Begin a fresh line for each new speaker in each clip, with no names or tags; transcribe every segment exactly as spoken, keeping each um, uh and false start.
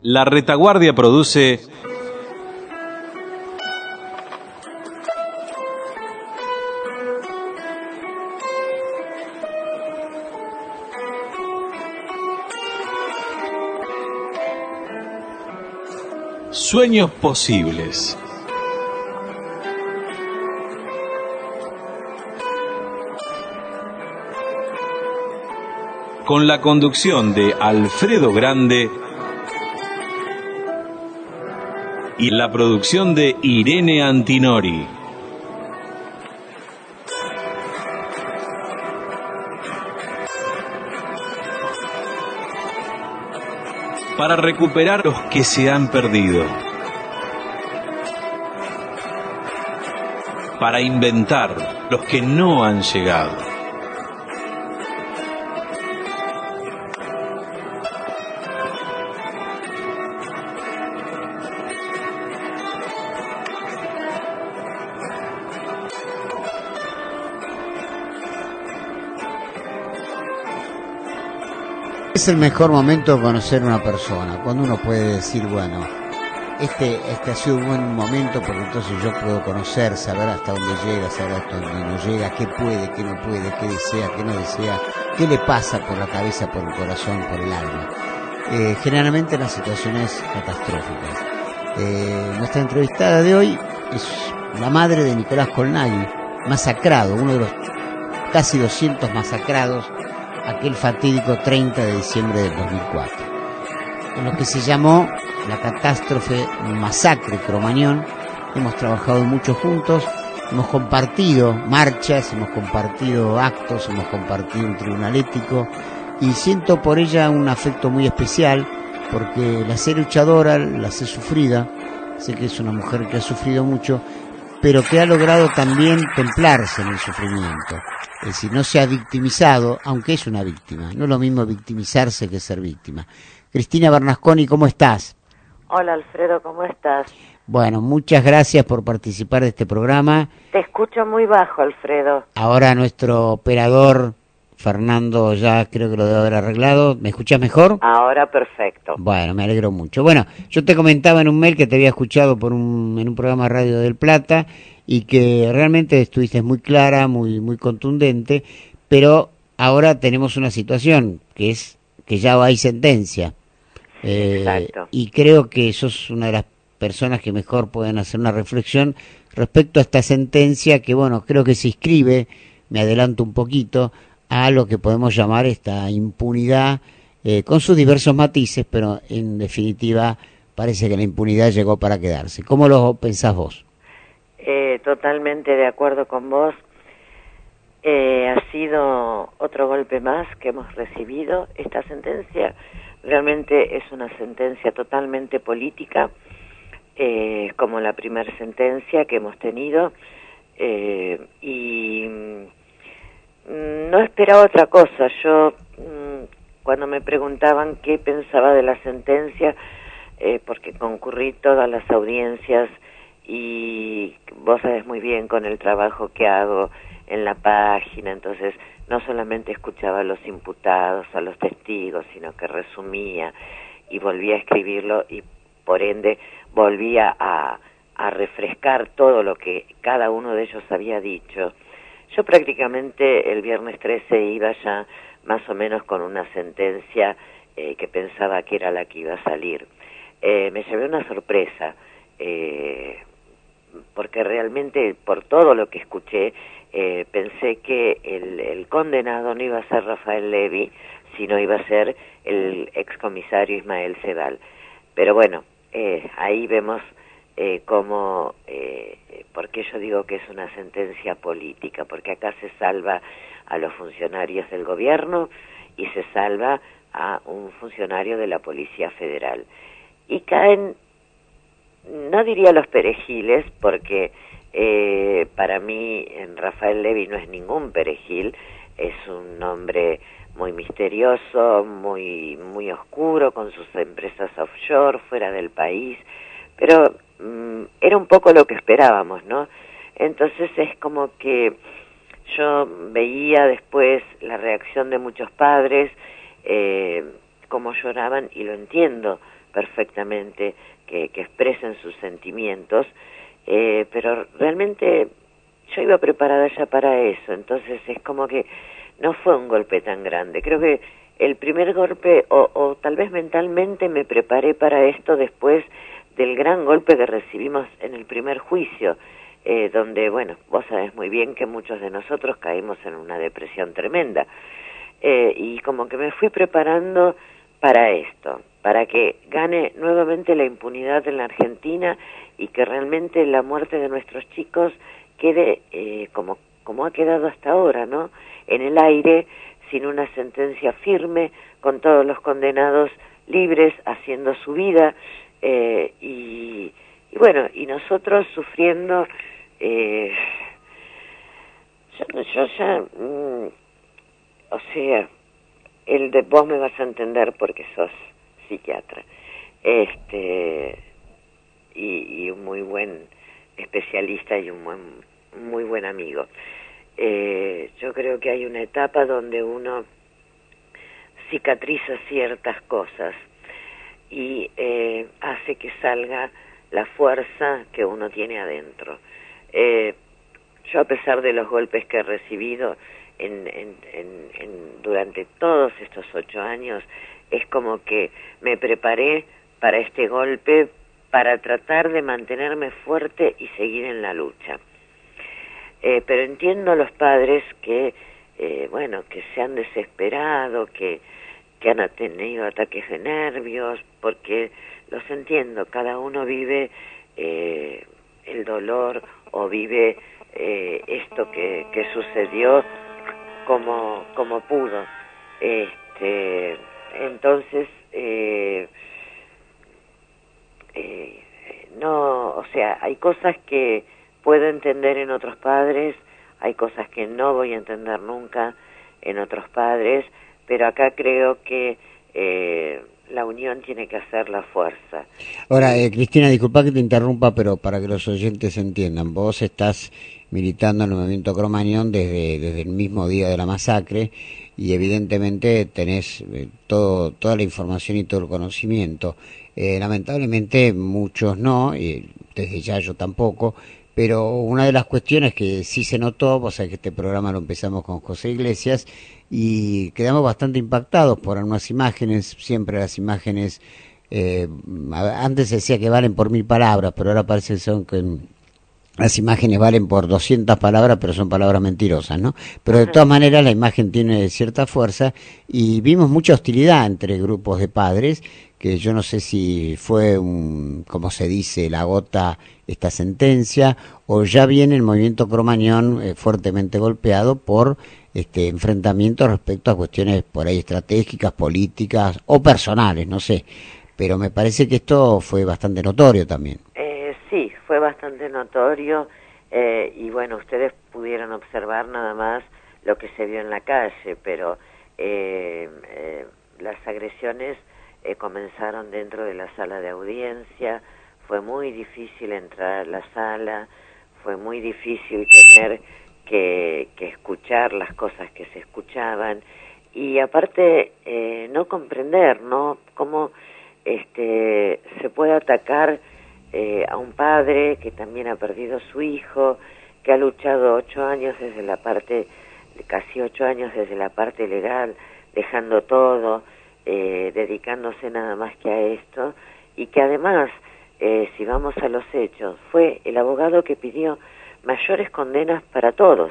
La Retaguardia produce Sueños Posibles. Con la conducción de Alfredo Grande y la producción de Irene Antinori. Para recuperar los que se han perdido. Para inventar los que no han llegado.
Es el mejor momento de conocer una persona, cuando uno puede decir, bueno, este, este ha sido un buen momento porque entonces yo puedo conocer, saber hasta dónde llega, saber hasta dónde no llega, qué puede, qué no puede, qué desea, qué no desea, qué le pasa por la cabeza, por el corazón, por el alma. Eh, generalmente en las situaciones catastróficas. Eh, nuestra entrevistada de hoy es la madre de Nicolás Colnaghi, masacrado, uno de los casi doscientos masacrados aquel fatídico treinta de diciembre del dos mil cuatro, en lo que se llamó la catástrofe masacre Cromañón. Hemos trabajado mucho juntos, hemos compartido marchas, hemos compartido actos, hemos compartido un tribunal ético, y siento por ella un afecto muy especial, porque la sé luchadora, la sé sufrida, sé que es una mujer que ha sufrido mucho, pero que ha logrado también templarse en el sufrimiento. Es decir, no se ha victimizado, aunque es una víctima. No es lo mismo victimizarse que ser víctima. Cristina Bernasconi, ¿cómo estás?
Hola, Alfredo, ¿cómo estás?
Bueno, muchas gracias por participar de este programa.
Te escucho muy bajo, Alfredo.
Ahora nuestro operador, Fernando, ya creo que lo debe haber arreglado. ¿Me escuchas mejor?
Ahora perfecto.
Bueno, me alegro mucho. Bueno, yo te comentaba en un mail que te había escuchado por un, en un programa de Radio del Plata, y que realmente estuviste muy clara, muy muy contundente, pero ahora tenemos una situación que es que ya hay sentencia. Eh,
Exacto.
Y creo que sos una de las personas que mejor pueden hacer una reflexión respecto a esta sentencia que, bueno, creo que se inscribe, me adelanto un poquito, a lo que podemos llamar esta impunidad, eh, con sus diversos matices, pero en definitiva parece que la impunidad llegó para quedarse. ¿Cómo lo pensás vos?
Eh, totalmente de acuerdo con vos. Eh, ha sido otro golpe más que hemos recibido. Esta sentencia realmente es una sentencia totalmente política, eh, como la primera sentencia que hemos tenido, eh, y mm, no esperaba otra cosa. Yo, mm, cuando me preguntaban qué pensaba de la sentencia, eh, porque concurrí todas las audiencias, y vos sabés muy bien con el trabajo que hago en la página, entonces no solamente escuchaba a los imputados, a los testigos, sino que resumía y volvía a escribirlo, y por ende volvía a, a refrescar todo lo que cada uno de ellos había dicho. Yo prácticamente el viernes trece iba ya más o menos con una sentencia eh, que pensaba que era la que iba a salir. Eh, me llevé una sorpresa, eh, porque realmente por todo lo que escuché, eh, pensé que el, el condenado no iba a ser Rafael Levy, sino iba a ser el excomisario Ismael Cedal. Pero bueno, eh, ahí vemos eh, cómo, eh, por qué yo digo que es una sentencia política, porque acá se salva a los funcionarios del gobierno y se salva a un funcionario de la Policía Federal. Y caen, no diría los perejiles, porque eh, para mí en Rafael Levy no es ningún perejil, es un hombre muy misterioso, muy muy oscuro, con sus empresas offshore, fuera del país, pero mm, era un poco lo que esperábamos, ¿no? Entonces es como que yo veía después la reacción de muchos padres, eh, cómo lloraban, y lo entiendo, perfectamente que, que expresen sus sentimientos, eh, pero realmente yo iba preparada ya para eso, entonces es como que no fue un golpe tan grande. Creo que el primer golpe, o, o tal vez mentalmente me preparé para esto después del gran golpe que recibimos en el primer juicio, eh, donde, bueno, vos sabés muy bien que muchos de nosotros caímos en una depresión tremenda. Eh, y como que me fui preparando para esto, para que gane nuevamente la impunidad en la Argentina y que realmente la muerte de nuestros chicos quede eh, como, como ha quedado hasta ahora, ¿no? En el aire, sin una sentencia firme, con todos los condenados libres, haciendo su vida, eh, y, y bueno, y nosotros sufriendo, eh, yo, yo ya, mm, o sea, el de vos me vas a entender porque sos psiquiatra, este, y, y un muy buen especialista y un buen, muy buen amigo. Eh, yo creo que hay una etapa donde uno cicatriza ciertas cosas y eh, hace que salga la fuerza que uno tiene adentro. Eh, yo, a pesar de los golpes que he recibido en, en, en, en, durante todos estos ocho años, es como que me preparé para este golpe, para tratar de mantenerme fuerte y seguir en la lucha. Eh, pero entiendo a los padres que, eh, bueno, que se han desesperado, que, que han tenido ataques de nervios, porque los entiendo, cada uno vive eh, el dolor o vive eh, esto que, que sucedió como, como pudo. Este, entonces, eh, eh, no, o sea, hay cosas que puedo entender en otros padres, hay cosas que no voy a entender nunca en otros padres, pero acá creo que eh, la unión tiene que hacer la fuerza.
Ahora, eh, Cristina, disculpa que te interrumpa, pero para que los oyentes entiendan, vos estás militando en el movimiento Cromañón desde, desde el mismo día de la masacre y evidentemente tenés eh, todo, toda la información y todo el conocimiento. Eh, lamentablemente muchos no, y desde ya yo tampoco, pero una de las cuestiones que sí se notó, vos sabés que este programa lo empezamos con José Iglesias y quedamos bastante impactados por unas imágenes, siempre las imágenes, eh, antes se decía que valen por mil palabras, pero ahora parece que son que las imágenes valen por doscientas palabras, pero son palabras mentirosas, ¿no? Pero de todas maneras la imagen tiene cierta fuerza y vimos mucha hostilidad entre grupos de padres, que yo no sé si fue, un, como se dice, la gota esta sentencia, o ya viene el movimiento Cromañón eh, fuertemente golpeado por este enfrentamiento respecto a cuestiones por ahí estratégicas, políticas o personales, no sé. Pero me parece que esto fue bastante notorio también.
Eh, sí, fue bastante notorio eh, y bueno, ustedes pudieron observar nada más lo que se vio en la calle, pero eh, eh, las agresiones eh, comenzaron dentro de la sala de audiencia, fue muy difícil entrar a la sala, fue muy difícil tener que, que escuchar las cosas que se escuchaban y aparte eh, no comprender, ¿no?, cómo este, se puede atacar eh, a un padre que también ha perdido a su hijo, que ha luchado ocho años desde la parte, casi ocho años desde la parte legal, dejando todo, eh, dedicándose nada más que a esto, y que además, eh, si vamos a los hechos, fue el abogado que pidió mayores condenas para todos.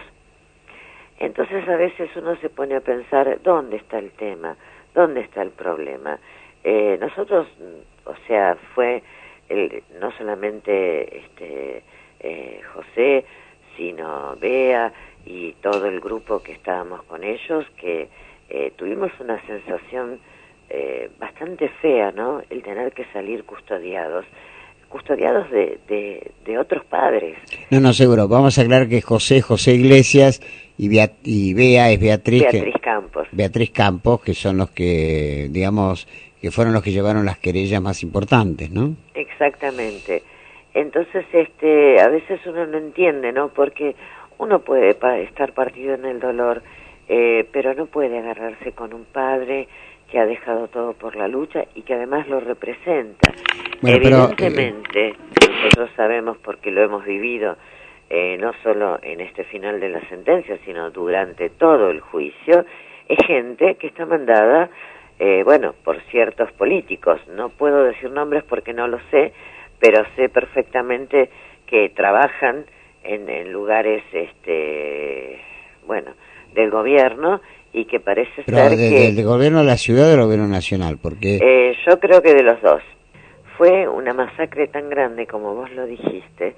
Entonces a veces uno se pone a pensar, ¿dónde está el tema? ¿Dónde está el problema? Eh, nosotros, o sea, fue el, no solamente este eh, José, sino Bea y todo el grupo que estábamos con ellos, que eh, tuvimos una sensación eh, bastante fea, ¿no?, el tener que salir custodiados, custodiados de, de, de otros padres.
No, no, seguro. Vamos a aclarar que José, José Iglesias y, Bea, y Bea es Beatriz,
Beatriz
que,
Campos.
Beatriz Campos, que son los que, digamos, que fueron los que llevaron las querellas más importantes, ¿no?
Exactamente. Entonces, este, a veces uno no entiende, ¿no? Porque uno puede pa estar partido en el dolor, eh, pero no puede agarrarse con un padre que ha dejado todo por la lucha y que además lo representa.
Bueno,
Evidentemente,
pero, eh...
nosotros sabemos, porque lo hemos vivido, eh, no solo en este final de la sentencia, sino durante todo el juicio, es gente que está mandada, eh, bueno, por ciertos políticos. No puedo decir nombres porque no lo sé, pero sé perfectamente que trabajan en, en lugares, este, bueno, del gobierno, y que parece
pero
ser
de,
que...
¿del gobierno de la ciudad o del gobierno nacional? Porque
Eh, yo creo que de los dos. Fue una masacre tan grande, como vos lo dijiste,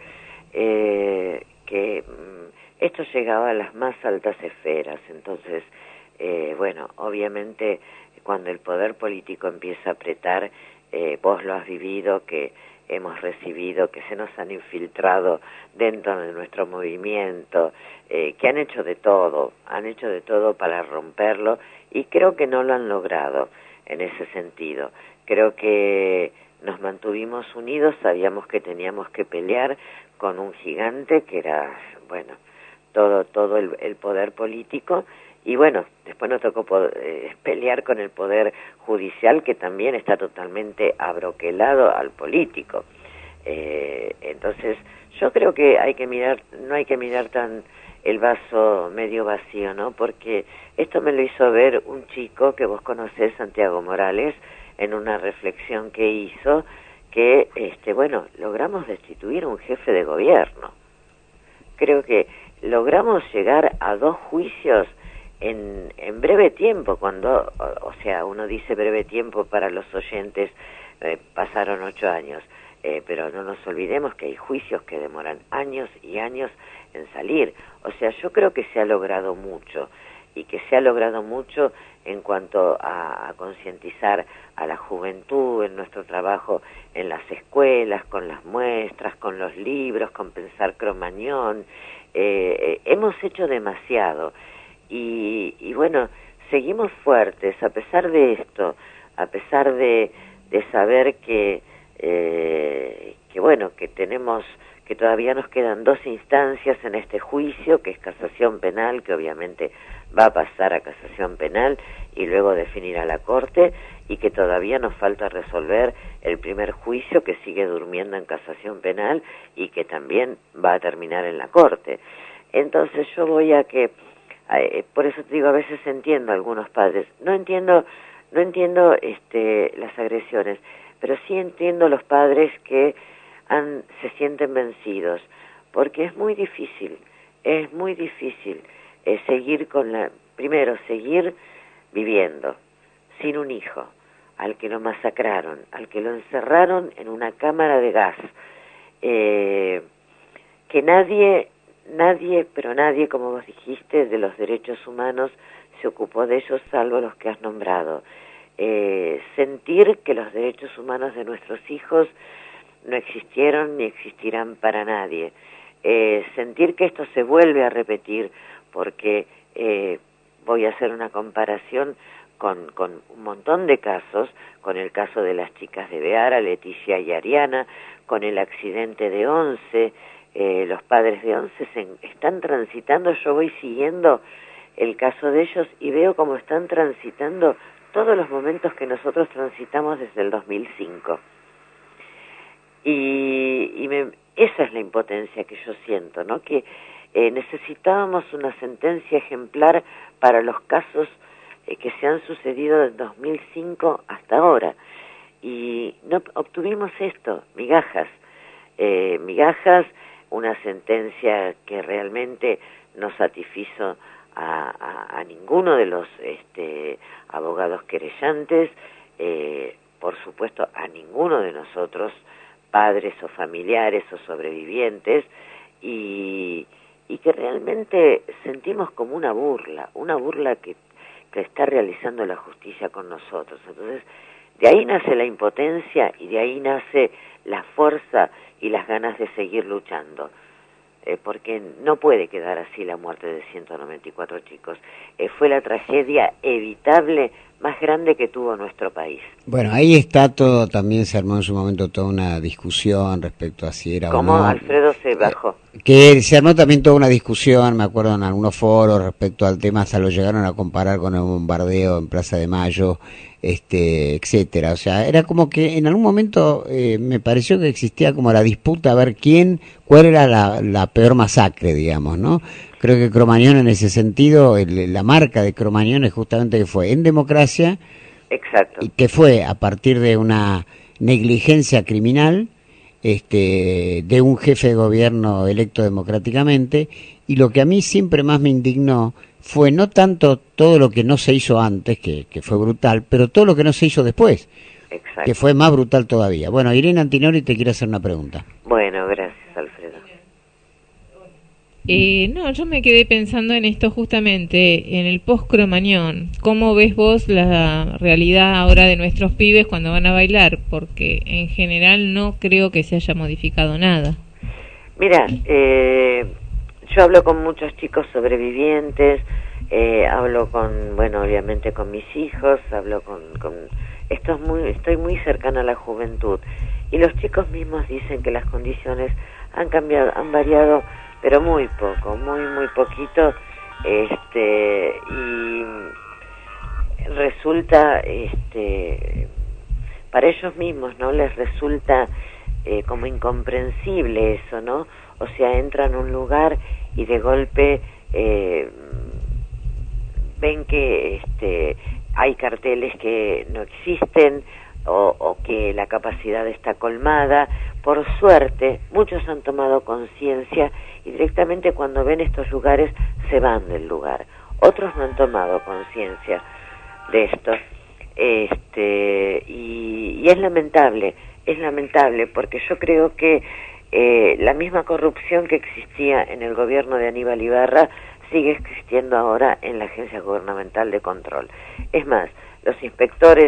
eh, que mm, esto llegaba a las más altas esferas. Entonces, eh, bueno, obviamente cuando el poder político empieza a apretar, eh, vos lo has vivido, que hemos recibido, que se nos han infiltrado dentro de nuestro movimiento, eh, que han hecho de todo, han hecho de todo para romperlo, y creo que no lo han logrado en ese sentido. Creo que nos mantuvimos unidos, sabíamos que teníamos que pelear con un gigante que era, bueno, todo todo el, el poder político, y bueno, después nos tocó poder, eh, pelear con el poder judicial, que también está totalmente abroquelado al político. Eh, entonces, yo creo que hay que mirar, no hay que mirar tan el vaso medio vacío, ¿no? Porque esto me lo hizo ver un chico que vos conocés, Santiago Morales, en una reflexión que hizo, que, este, bueno, logramos destituir un jefe de gobierno. Creo que logramos llegar a dos juicios en, en breve tiempo, cuando, o, o sea, uno dice breve tiempo para los oyentes, eh, pasaron ocho años, eh, pero no nos olvidemos que hay juicios que demoran años y años en salir. O sea, yo creo que se ha logrado mucho, y que se ha logrado mucho en cuanto a, a concientizar a la juventud en nuestro trabajo en las escuelas, con las muestras, con los libros, con Pensar Cromañón. Eh, eh, hemos hecho demasiado, y, y bueno, seguimos fuertes a pesar de esto, a pesar de, de saber que, eh, que bueno, que tenemos, que todavía nos quedan dos instancias en este juicio, que es casación penal, que obviamente va a pasar a casación penal y luego definir a la Corte, y que todavía nos falta resolver el primer juicio, que sigue durmiendo en casación penal y que también va a terminar en la Corte. Entonces yo voy a que, eh, por eso te digo, a veces entiendo a algunos padres, no entiendo, no entiendo este, las agresiones, pero sí entiendo los padres que han, se sienten vencidos, porque es muy difícil, es muy difícil eh, seguir con la, primero, seguir viviendo sin un hijo, al que lo masacraron, al que lo encerraron en una cámara de gas, eh, que nadie, nadie, pero nadie, como vos dijiste, de los derechos humanos se ocupó de ellos, salvo los que has nombrado. Eh, sentir que los derechos humanos de nuestros hijos no existieron ni existirán para nadie. Eh, sentir que esto se vuelve a repetir, porque eh, voy a hacer una comparación con, con un montón de casos, con el caso de las chicas de Beara, Leticia y Ariana, con el accidente de Once, eh, los padres de Once se, están transitando, yo voy siguiendo el caso de ellos y veo cómo están transitando todos los momentos que nosotros transitamos desde el dos mil cinco. Y, y me, esa es la impotencia que yo siento, ¿no? Que eh, necesitábamos una sentencia ejemplar para los casos eh, que se han sucedido desde dos mil cinco hasta ahora. Y no obtuvimos esto, migajas, eh, migajas, una sentencia que realmente no satisfizo a, a, a ninguno de los este, abogados querellantes, eh, por supuesto a ninguno de nosotros, padres o familiares o sobrevivientes, y, y que realmente sentimos como una burla, una burla que, que está realizando la justicia con nosotros. Entonces, de ahí nace la impotencia y de ahí nace la fuerza y las ganas de seguir luchando, eh, porque no puede quedar así la muerte de ciento noventa y cuatro chicos. Eh, fue la tragedia evitable más grande que tuvo nuestro país.
Bueno, ahí está todo, también se armó en su momento toda una discusión respecto a si era
¿Cómo
o no.
Alfredo se bajó?
Eh, que se armó también toda una discusión, me acuerdo en algunos foros respecto al tema, hasta lo llegaron a comparar con el bombardeo en Plaza de Mayo, este, etcétera. O sea, era como que en algún momento eh, me pareció que existía como la disputa a ver quién, cuál era la, la peor masacre, digamos, ¿no? Creo que Cromañón en ese sentido, el, la marca de Cromañón es justamente que fue en democracia.
Exacto.
Y que fue a partir de una negligencia criminal este, de un jefe de gobierno electo democráticamente, y lo que a mí siempre más me indignó fue no tanto todo lo que no se hizo antes, que, que fue brutal, pero todo lo que no se hizo después,
Exacto.
que fue más brutal todavía. Bueno, Irene Antinori te quiere hacer una pregunta.
Bueno, gracias, Alfredo.
Eh, no, yo me quedé pensando en esto justamente, en el post-Cromañón. ¿Cómo ves vos la realidad ahora de nuestros pibes cuando van a bailar? Porque en general no creo que se haya modificado nada.
Mira, eh, yo hablo con muchos chicos sobrevivientes, eh, hablo con, bueno, obviamente con mis hijos, hablo con, con esto es muy, estoy muy cercana a la juventud, y los chicos mismos dicen que las condiciones han cambiado, han variado, pero muy poco, muy, muy poquito, este, y resulta, este, para ellos mismos, ¿no? Les resulta eh, como incomprensible eso, ¿no? O sea, entran a un lugar y de golpe eh, ven que este, hay carteles que no existen, o, o que la capacidad está colmada. Por suerte, muchos han tomado conciencia y directamente cuando ven estos lugares se van del lugar. Otros no han tomado conciencia de esto. Este, y, y es lamentable, es lamentable porque yo creo que eh, la misma corrupción que existía en el gobierno de Aníbal Ibarra sigue existiendo ahora en la Agencia Gubernamental de Control. Es más, los inspectores,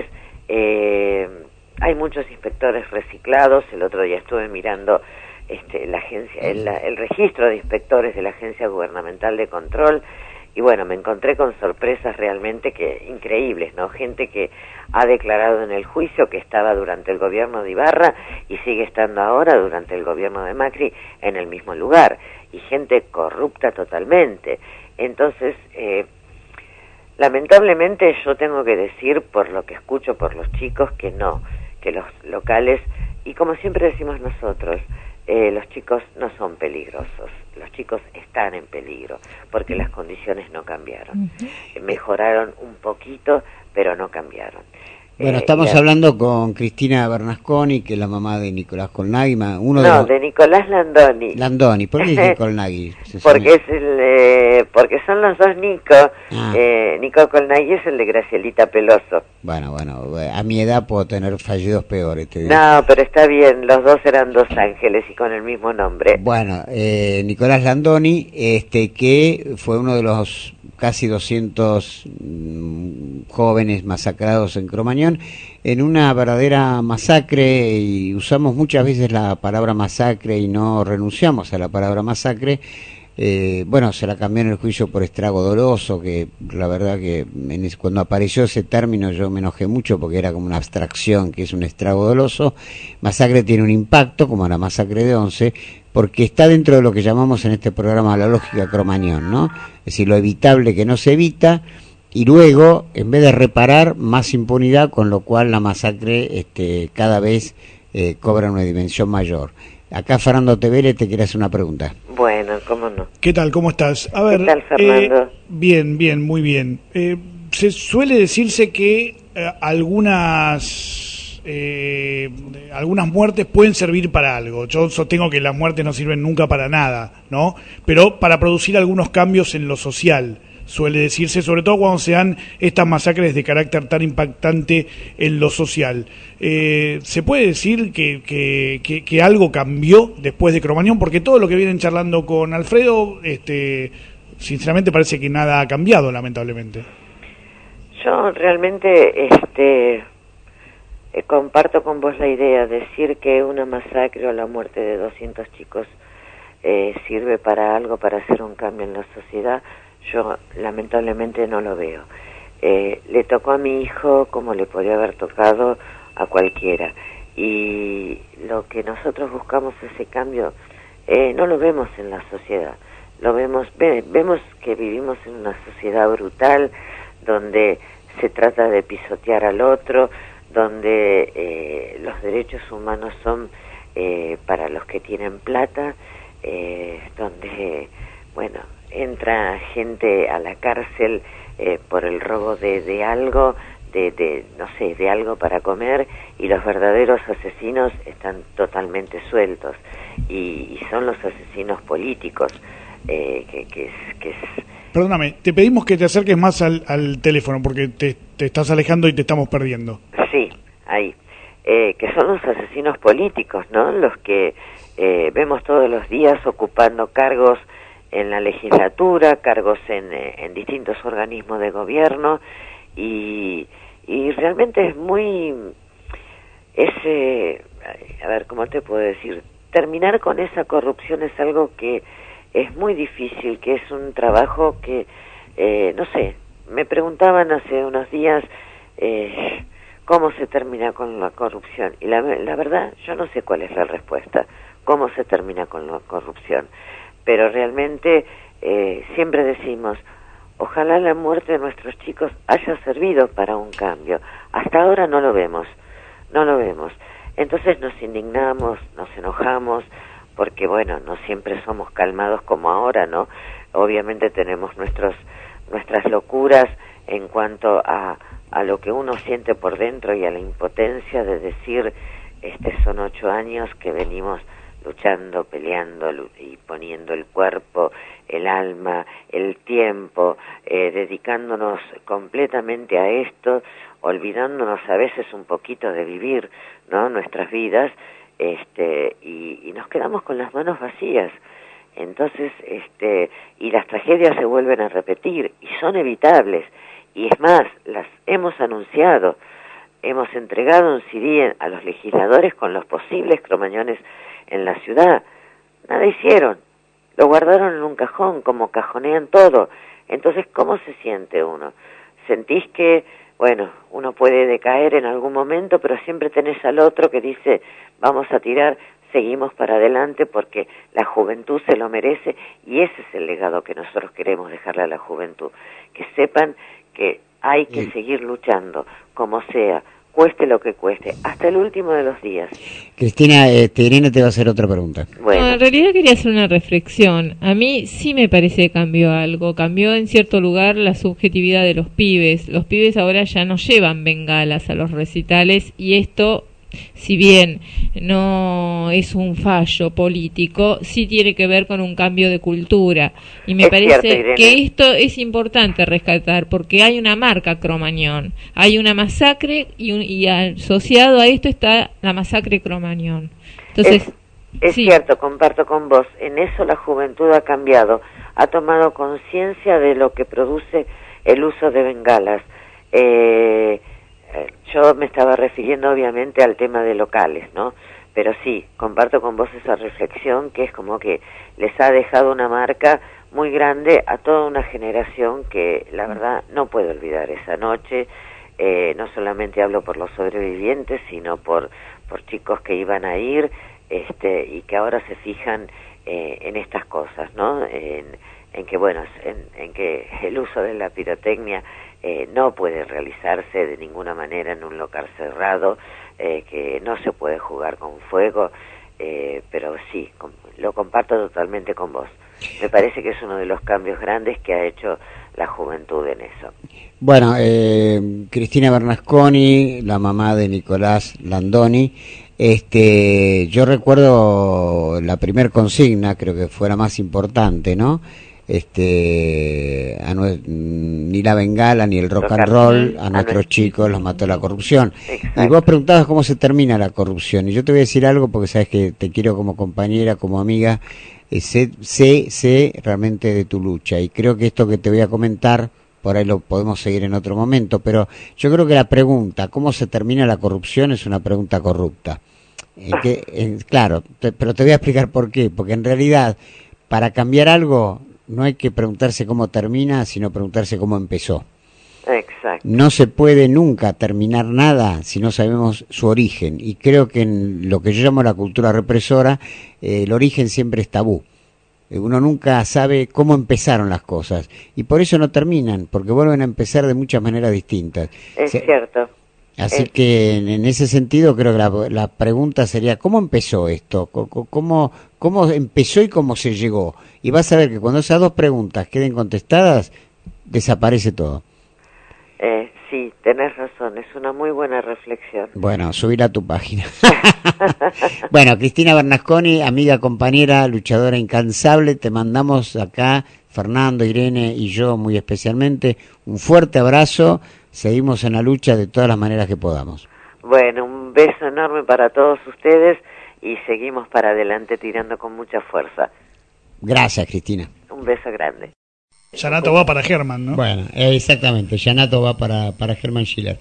eh, hay muchos inspectores reciclados. El otro día estuve mirando este, la agencia, el, el registro de inspectores de la Agencia Gubernamental de Control, y bueno, me encontré con sorpresas realmente que increíbles, ¿no? Gente que ha declarado en el juicio que estaba durante el gobierno de Ibarra y sigue estando ahora durante el gobierno de Macri en el mismo lugar, y gente corrupta totalmente. Entonces, eh, lamentablemente yo tengo que decir, por lo que escucho por los chicos, que no, que los locales, y como siempre decimos nosotros, eh, los chicos no son peligrosos, los chicos están en peligro, porque las condiciones no cambiaron. Uh-huh. Mejoraron un poquito, pero no cambiaron.
Bueno,
eh,
estamos
la...
hablando con Cristina Bernasconi, que es la mamá de Nicolás Colnaghi, uno
no,
de, los...
de Nicolás Landoni.
Landoni, ¿por qué dice Colnaghi?
porque es el, eh, porque son los dos Nico. Ah. Eh, Nico Colnaghi es el de Gracielita Peloso.
Bueno, bueno, a mi edad puedo tener fallidos peores. Te digo.
No, pero está bien, los dos eran dos ángeles y con el mismo nombre.
Bueno, eh, Nicolás Landoni, este, que fue uno de los casi doscientos mmm, jóvenes masacrados en Cromañón, en una verdadera masacre, y usamos muchas veces la palabra masacre y no renunciamos a la palabra masacre. Eh, bueno, se la cambió en el juicio por estrago doloso, que la verdad que en es, cuando apareció ese término yo me enojé mucho porque era como una abstracción, que es un estrago doloso. Masacre tiene un impacto, como la masacre de Once, porque está dentro de lo que llamamos en este programa la lógica Cromañón, ¿no? Es decir, lo evitable que no se evita, y luego, en vez de reparar, más impunidad, con lo cual la masacre este, cada vez eh, cobra una dimensión mayor. Acá Fernando Tevere te quiere hacer una pregunta.
Bueno, cómo no.
¿Qué tal? ¿Cómo estás? A ver,
¿qué tal, Fernando?
Eh, bien, bien, muy bien. Eh, se suele decirse que eh, algunas eh, algunas muertes pueden servir para algo. Yo sostengo que las muertes no sirven nunca para nada, ¿no? Pero para producir algunos cambios en lo social, suele decirse, sobre todo cuando se dan estas masacres de carácter tan impactante en lo social. Eh, ¿Se puede decir que, que, que, que algo cambió después de Cromañón? Porque todo lo que vienen charlando con Alfredo, este, sinceramente parece que nada ha cambiado, lamentablemente.
Yo realmente este, eh, comparto con vos la idea de decir que una masacre o la muerte de doscientos chicos eh, sirve para algo, para hacer un cambio en la sociedad. Yo lamentablemente no lo veo. eh, le tocó a mi hijo como le podría haber tocado a cualquiera. Y lo que nosotros buscamos, ese cambio, eh, no lo vemos en la sociedad. Lo vemos, ve, vemos que vivimos en una sociedad brutal, donde se trata de pisotear al otro, donde eh, los derechos humanos son eh, para los que tienen plata, eh, donde, bueno, entra gente a la cárcel eh, por el robo de, de algo, de, de, no sé, de algo para comer, y los verdaderos asesinos están totalmente sueltos, y, y son los asesinos políticos, eh, que, que es... Que es
Perdóname, te pedimos que te acerques más al, al teléfono porque te, te estás alejando y te estamos perdiendo.
Sí, ahí. Eh, que son los asesinos políticos, ¿no? Los que eh, vemos todos los días ocupando cargos en la legislatura, cargos en, eh, en distintos organismos de gobierno, y, y realmente es muy... ese a ver, ¿cómo te puedo decir? Terminar con esa corrupción es algo que es muy difícil, que es un trabajo que, eh, no sé, me preguntaban hace unos días eh, cómo se termina con la corrupción, y la, la verdad yo no sé cuál es la respuesta, cómo se termina con la corrupción, pero realmente eh, siempre decimos, ojalá la muerte de nuestros chicos haya servido para un cambio. Hasta ahora no lo vemos, no lo vemos. Entonces nos indignamos, nos enojamos, porque bueno, no siempre somos calmados como ahora, ¿no? Obviamente tenemos nuestros nuestras locuras en cuanto a, a lo que uno siente por dentro y a la impotencia de decir, este son ocho años que venimos luchando, peleando y poniendo el cuerpo, el alma, el tiempo, eh, dedicándonos completamente a esto, olvidándonos a veces un poquito de vivir, ¿no?, nuestras vidas, este y, y nos quedamos con las manos vacías. Entonces, este y las tragedias se vuelven a repetir y son evitables, y es más, las hemos anunciado, hemos entregado un C D a los legisladores con los posibles cromañones en la ciudad. Nada hicieron, lo guardaron en un cajón, como cajonean todo. Entonces, ¿cómo se siente uno? Sentís que, bueno, uno puede decaer en algún momento, pero siempre tenés al otro que dice, vamos a tirar, seguimos para adelante porque la juventud se lo merece, y ese es el legado que nosotros queremos dejarle a la juventud, que sepan que hay que sí. seguir luchando, como sea, cueste lo que cueste, hasta el último de los días.
Cristina, este, Irene te va a hacer otra pregunta.
Bueno. No, en realidad quería hacer una reflexión. A mí sí me parece que cambió algo. Cambió en cierto lugar la subjetividad de los pibes. Los pibes ahora ya no llevan bengalas a los recitales, y esto, si bien no es un fallo político, sí tiene que ver con un cambio de cultura, y me es parece cierto, que esto es importante rescatar, porque hay una marca Cromañón, hay una masacre, y, un, y asociado a esto está la masacre Cromañón. Entonces,
es, es sí. cierto, comparto con vos, en eso la juventud ha cambiado, ha tomado conciencia de lo que produce el uso de bengalas. eh Yo me estaba refiriendo obviamente al tema de locales, ¿no? Pero sí, comparto con vos esa reflexión, que es como que les ha dejado una marca muy grande a toda una generación que la verdad no puede olvidar esa noche. Eh, no solamente hablo por los sobrevivientes, sino por, por chicos que iban a ir este, y que ahora se fijan eh, en estas cosas, ¿no? En, en que, bueno, en, en que el uso de la pirotecnia Eh, no puede realizarse de ninguna manera en un local cerrado, eh, que no se puede jugar con fuego, eh, pero sí, com lo comparto totalmente con vos. Me parece que es uno de los cambios grandes que ha hecho la juventud en eso.
Bueno, eh, Cristina Bernasconi, la mamá de Nicolás Landoni, este, yo recuerdo la primer consigna, creo que fue la más importante, ¿no? este a no, ni la bengala ni el rock and roll a nuestros chicos los mató la corrupción. Exacto. Y vos preguntabas cómo se termina la corrupción, y yo te voy a decir algo porque sabes que te quiero como compañera, como amiga, eh, sé, sé, sé realmente de tu lucha, y creo que esto que te voy a comentar por ahí lo podemos seguir en otro momento, pero yo creo que la pregunta ¿cómo se termina la corrupción? Es una pregunta corrupta. En que, en, claro, te, pero te voy a explicar por qué, porque en realidad para cambiar algo no hay que preguntarse cómo termina, sino preguntarse cómo empezó.
Exacto.
No se puede nunca terminar nada si no sabemos su origen, y creo que en lo que yo llamo la cultura represora, eh, el origen siempre es tabú. Uno nunca sabe cómo empezaron las cosas y por eso no terminan, porque vuelven a empezar de muchas maneras distintas.
Es
Se,
cierto.
Así
es...
que en, en ese sentido creo que la, la pregunta sería ¿cómo empezó esto? ¿Cómo, ¿Cómo empezó y cómo se llegó? Y vas a ver que cuando esas dos preguntas queden contestadas, desaparece todo.
Eh, sí, tenés razón, es una muy buena reflexión.
Bueno, subir a tu página. Bueno, Cristina Bernasconi, amiga, compañera, luchadora incansable, te mandamos acá, Fernando, Irene y yo muy especialmente, un fuerte abrazo, seguimos en la lucha de todas las maneras que podamos.
Bueno, un beso enorme para todos ustedes y seguimos para adelante tirando con mucha fuerza.
Gracias, Cristina.
Un beso grande.
Yanato va para Germán, ¿no?
Bueno, eh, exactamente, Yanato va para, para Germán Schiller.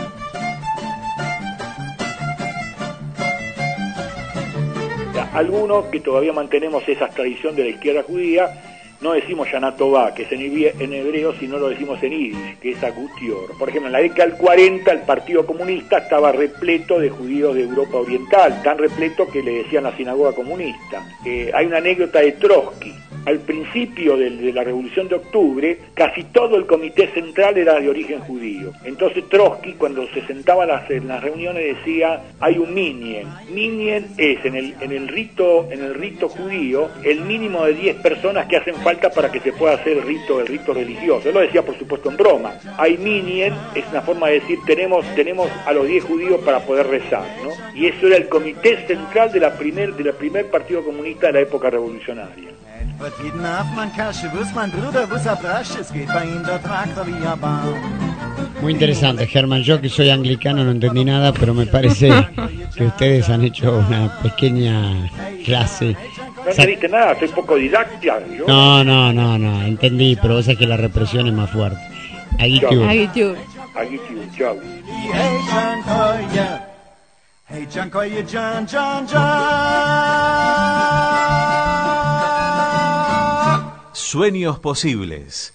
Algunos que todavía mantenemos esa tradición de la izquierda judía, no decimos Yanato va, que es en hebreo, sino lo decimos en yiddish, que es Agutior. Por ejemplo, en la década del cuarenta el Partido Comunista estaba repleto de judíos de Europa Oriental, tan repleto que le decían la sinagoga comunista. Eh, hay una anécdota de Trotsky. Al principio de, de la Revolución de Octubre, casi todo el comité central era de origen judío. Entonces Trotsky, cuando se sentaba en las, en las reuniones, decía, hay un minyan. Minyan es, en el, en el rito en el rito judío, el mínimo de diez personas que hacen falta para que se pueda hacer el rito, el rito religioso. Él lo decía, por supuesto, en broma. Hay minyan, es una forma de decir, tenemos, tenemos a los diez judíos para poder rezar, ¿no? Y eso era el comité central de la primer, de la primer partido comunista de la época revolucionaria.
Muy interesante, Germán. Yo que soy anglicano no entendí nada, pero me parece que ustedes han hecho una pequeña clase.
No entendiste nada, soy poco didáctica. ¿Yo?
No, no, no, no, entendí, pero vos sabés que la represión es más fuerte. Agitur.
Agitur.
Agitur, chau.
Hey, John, call you John, John, John.
Sueños posibles.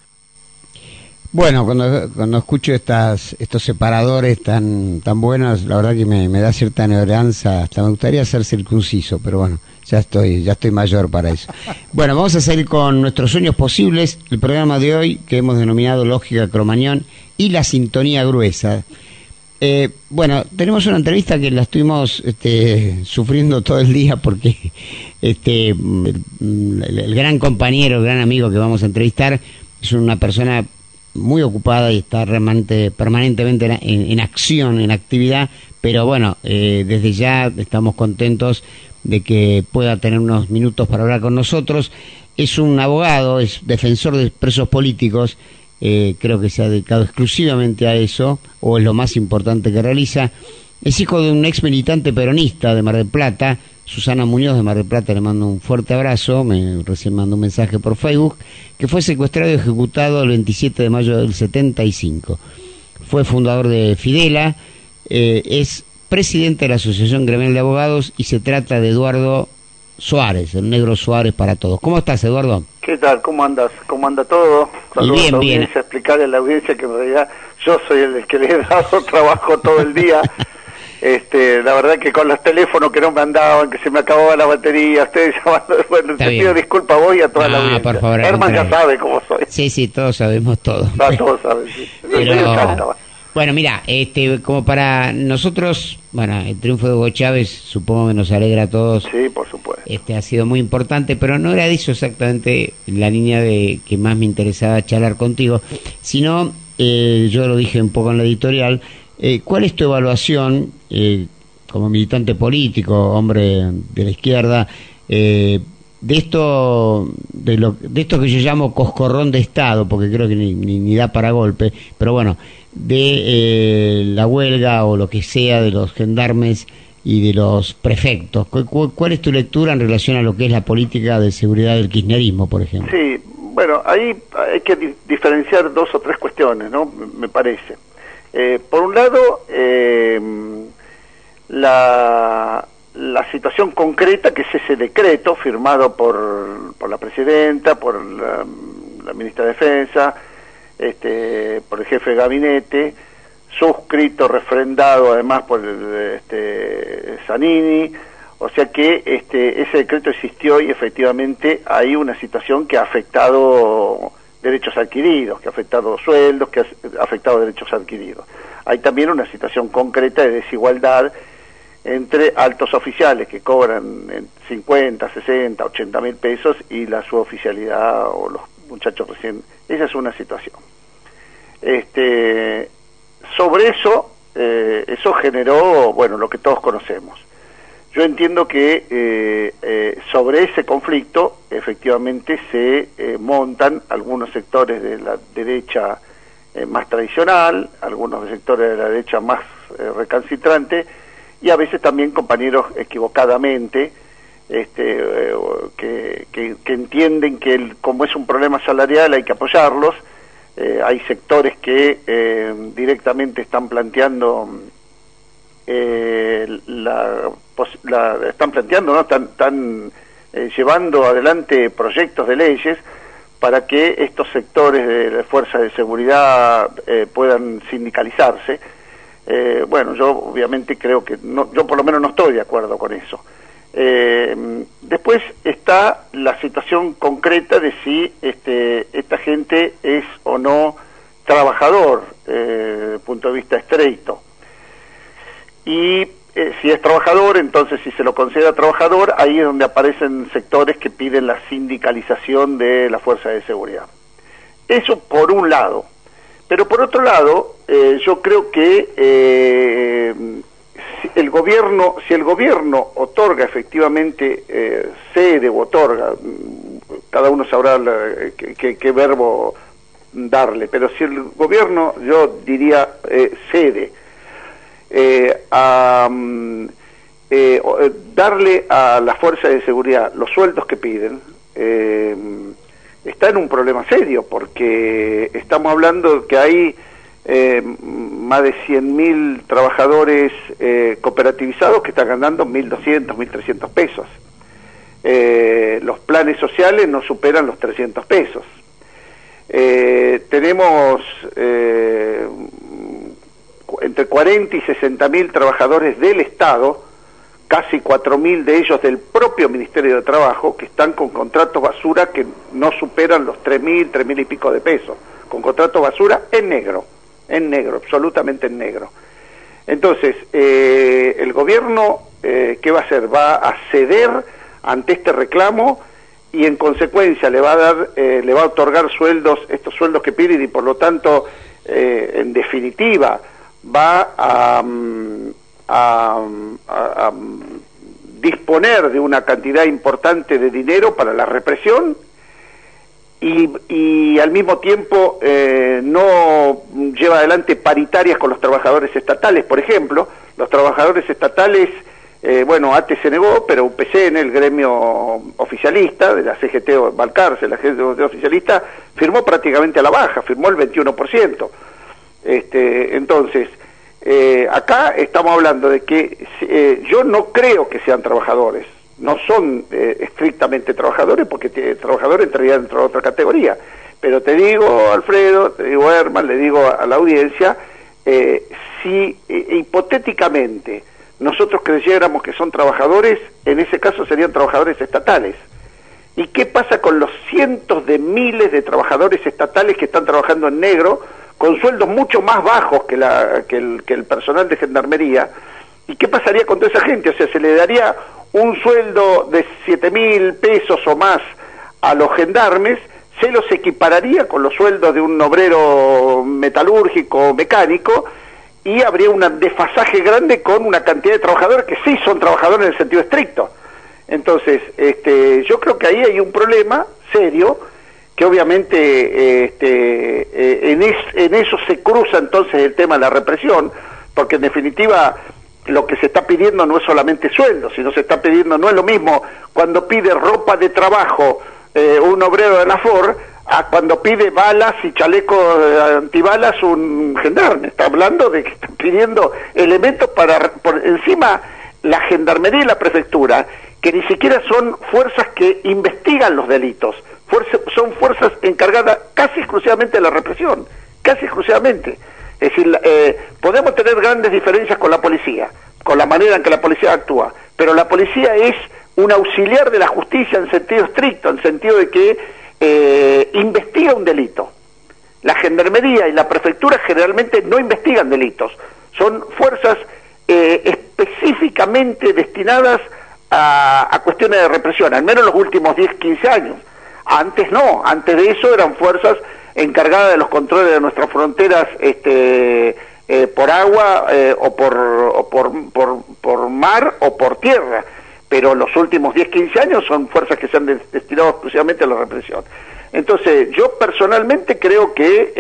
Bueno, cuando, cuando escucho estas estos separadores tan tan buenos, la verdad que me, me da cierta añoranza, hasta me gustaría ser circunciso, pero bueno, ya estoy ya estoy mayor para eso. Bueno, vamos a seguir con nuestros sueños posibles, el programa de hoy que hemos denominado Lógica Cromañón y la sintonía gruesa. Eh, bueno, tenemos una entrevista que la estuvimos este, sufriendo todo el día porque este el, el, el gran compañero, el gran amigo que vamos a entrevistar es una persona muy ocupada y está realmente permanentemente en, en acción, en actividad, pero bueno, eh, desde ya estamos contentos de que pueda tener unos minutos para hablar con nosotros. Es un abogado, es defensor de presos políticos. Eh, creo que se ha dedicado exclusivamente a eso, o es lo más importante que realiza. Es hijo de un ex militante peronista de Mar del Plata, Susana Muñoz de Mar del Plata, le mando un fuerte abrazo, me recién mandó un mensaje por Facebook, que fue secuestrado y ejecutado el veintisiete de mayo del setenta y cinco. Fue fundador de Fidela, eh, es presidente de la Asociación Gremial de Abogados y se trata de Eduardo Suárez, el negro Suárez para todos. ¿Cómo estás, Eduardo?
¿Qué tal? ¿Cómo andas? ¿Cómo anda todo? Saludos
bien,
a la audiencia,
bien.
explicarle a la audiencia que en realidad yo soy el que le he dado trabajo todo el día. Este, la verdad que con los teléfonos que no me andaban, que se me acababa la batería, ustedes llamando, bueno, te pido disculpas a vos y a toda
no,
la audiencia.
Por favor,
Herman ya sabe cómo soy.
Sí, sí, todos sabemos todo.
No, todos saben, sí.
Pero, bueno, mira, este, como para nosotros, bueno, el triunfo de Hugo Chávez supongo que nos alegra a todos.
Sí, por supuesto.
Este ha sido muy importante, pero no era de eso exactamente la línea de que más me interesaba charlar contigo, sino, eh, yo lo dije un poco en la editorial, eh, ¿cuál es tu evaluación eh, como militante político, hombre de la izquierda, eh, de esto de lo de esto que yo llamo coscorrón de Estado, porque creo que ni, ni, ni da para golpe, pero bueno, de eh, la huelga o lo que sea de los gendarmes y de los prefectos? ¿Cu ¿Cuál es tu lectura en relación a lo que es la política de seguridad del kirchnerismo, por ejemplo?
Sí, bueno, ahí hay que di diferenciar dos o tres cuestiones, ¿no? Me parece. Eh, por un lado, eh, la, la situación concreta, que es ese decreto firmado por, por la presidenta, por la, la ministra de Defensa, este, por el jefe de gabinete, suscrito, refrendado además por el, este, Zanini, o sea que este, ese decreto existió y efectivamente hay una situación que ha afectado derechos adquiridos, que ha afectado sueldos, que ha afectado derechos adquiridos. Hay también una situación concreta de desigualdad entre altos oficiales que cobran cincuenta, sesenta, ochenta mil pesos y la suboficialidad o los muchachos recién. Esa es una situación. Este, sobre eso, eh, eso generó, bueno, lo que todos conocemos. Yo entiendo que eh, eh, sobre ese conflicto efectivamente se eh, montan algunos sectores de la derecha eh, más tradicional, algunos sectores de la derecha más eh, recalcitrante, y a veces también compañeros equivocadamente este, eh, que, que, que entienden que el, como es un problema salarial hay que apoyarlos. Eh, hay sectores que eh, directamente están planteando eh, la, la están planteando no están, están eh, llevando adelante proyectos de leyes para que estos sectores de las fuerzas de seguridad eh, puedan sindicalizarse. Eh, bueno, yo obviamente creo que no, yo por lo menos no estoy de acuerdo con eso. Eh, después está la situación concreta de si este, esta gente es o no trabajador, eh, desde el punto de vista estreito. Y eh, si es trabajador, entonces si se lo considera trabajador, ahí es donde aparecen sectores que piden la sindicalización de la fuerza de seguridad. Eso por un lado. Pero por otro lado, eh, yo creo que eh, si el gobierno, si el gobierno otorga efectivamente, eh, cede o otorga, cada uno sabrá la, qué, qué, qué verbo darle, pero si el gobierno, yo diría, eh, cede eh, a eh, darle a la fuerza de seguridad los sueldos que piden, eh, está en un problema serio, porque estamos hablando que hay eh, más de cien mil trabajadores eh, cooperativizados que están ganando mil doscientos, mil trescientos pesos. Eh, los planes sociales no superan los trescientos pesos. Eh, tenemos eh, entre cuarenta y sesenta mil trabajadores del Estado, casi cuatro mil de ellos del propio Ministerio de Trabajo, que están con contratos basura que no superan los tres mil, tres mil y pico de pesos, con contratos basura en negro, en negro, absolutamente en negro. Entonces, eh, el gobierno, eh, ¿qué va a hacer? Va a ceder ante este reclamo y en consecuencia le va a dar, eh, le va a otorgar sueldos, estos sueldos que piden, y por lo tanto, eh, en definitiva, va a... Um, A, a, a disponer de una cantidad importante de dinero para la represión y, y al mismo tiempo eh, no lleva adelante paritarias con los trabajadores estatales. Por ejemplo, los trabajadores estatales, eh, bueno, A T E se negó, pero U P C N, el gremio oficialista de la C G T Balcarce, la C G T oficialista, firmó prácticamente a la baja, firmó el veintiuno por ciento. Este, entonces, Eh, acá estamos hablando de que eh, yo no creo que sean trabajadores, no son eh, estrictamente trabajadores, porque te, trabajadores entrarían dentro de otra categoría, pero te digo, Alfredo, te digo, Herman, le digo a, a la audiencia, eh, si eh, hipotéticamente nosotros creyéramos que son trabajadores, en ese caso serían trabajadores estatales. ¿Y qué pasa con los cientos de miles de trabajadores estatales que están trabajando en negro, con sueldos mucho más bajos que, la, que, el, que el personal de gendarmería? ¿Y qué pasaría con toda esa gente? O sea, se le daría un sueldo de siete mil pesos o más a los gendarmes, se los equipararía con los sueldos de un obrero metalúrgico o mecánico, y habría un desfasaje grande con una cantidad de trabajadores que sí son trabajadores en el sentido estricto. Entonces, este, yo creo que ahí hay un problema serio, que obviamente este, eh, en, es, en eso se cruza entonces el tema de la represión, porque en definitiva lo que se está pidiendo no es solamente sueldo, sino se está pidiendo, no es lo mismo cuando pide ropa de trabajo eh, un obrero de la Ford, a cuando pide balas y chalecos antibalas un gendarme. Está hablando de que están pidiendo elementos para, por encima, la gendarmería y la prefectura, que ni siquiera son fuerzas que investigan los delitos, fuerza, son fuerzas encargadas casi exclusivamente de la represión, casi exclusivamente. Es decir, eh, podemos tener grandes diferencias con la policía, con la manera en que la policía actúa, pero la policía es un auxiliar de la justicia en sentido estricto, en sentido de que eh, investiga un delito. La gendarmería y la prefectura generalmente no investigan delitos, son fuerzas eh, específicamente destinadas a, a cuestiones de represión, al menos en los últimos diez, quince años. Antes no, antes de eso eran fuerzas encargadas de los controles de nuestras fronteras este, eh, por agua eh, o, por, o por, por, por mar o por tierra, pero los últimos diez, quince años son fuerzas que se han destinado exclusivamente a la represión. Entonces, yo personalmente creo que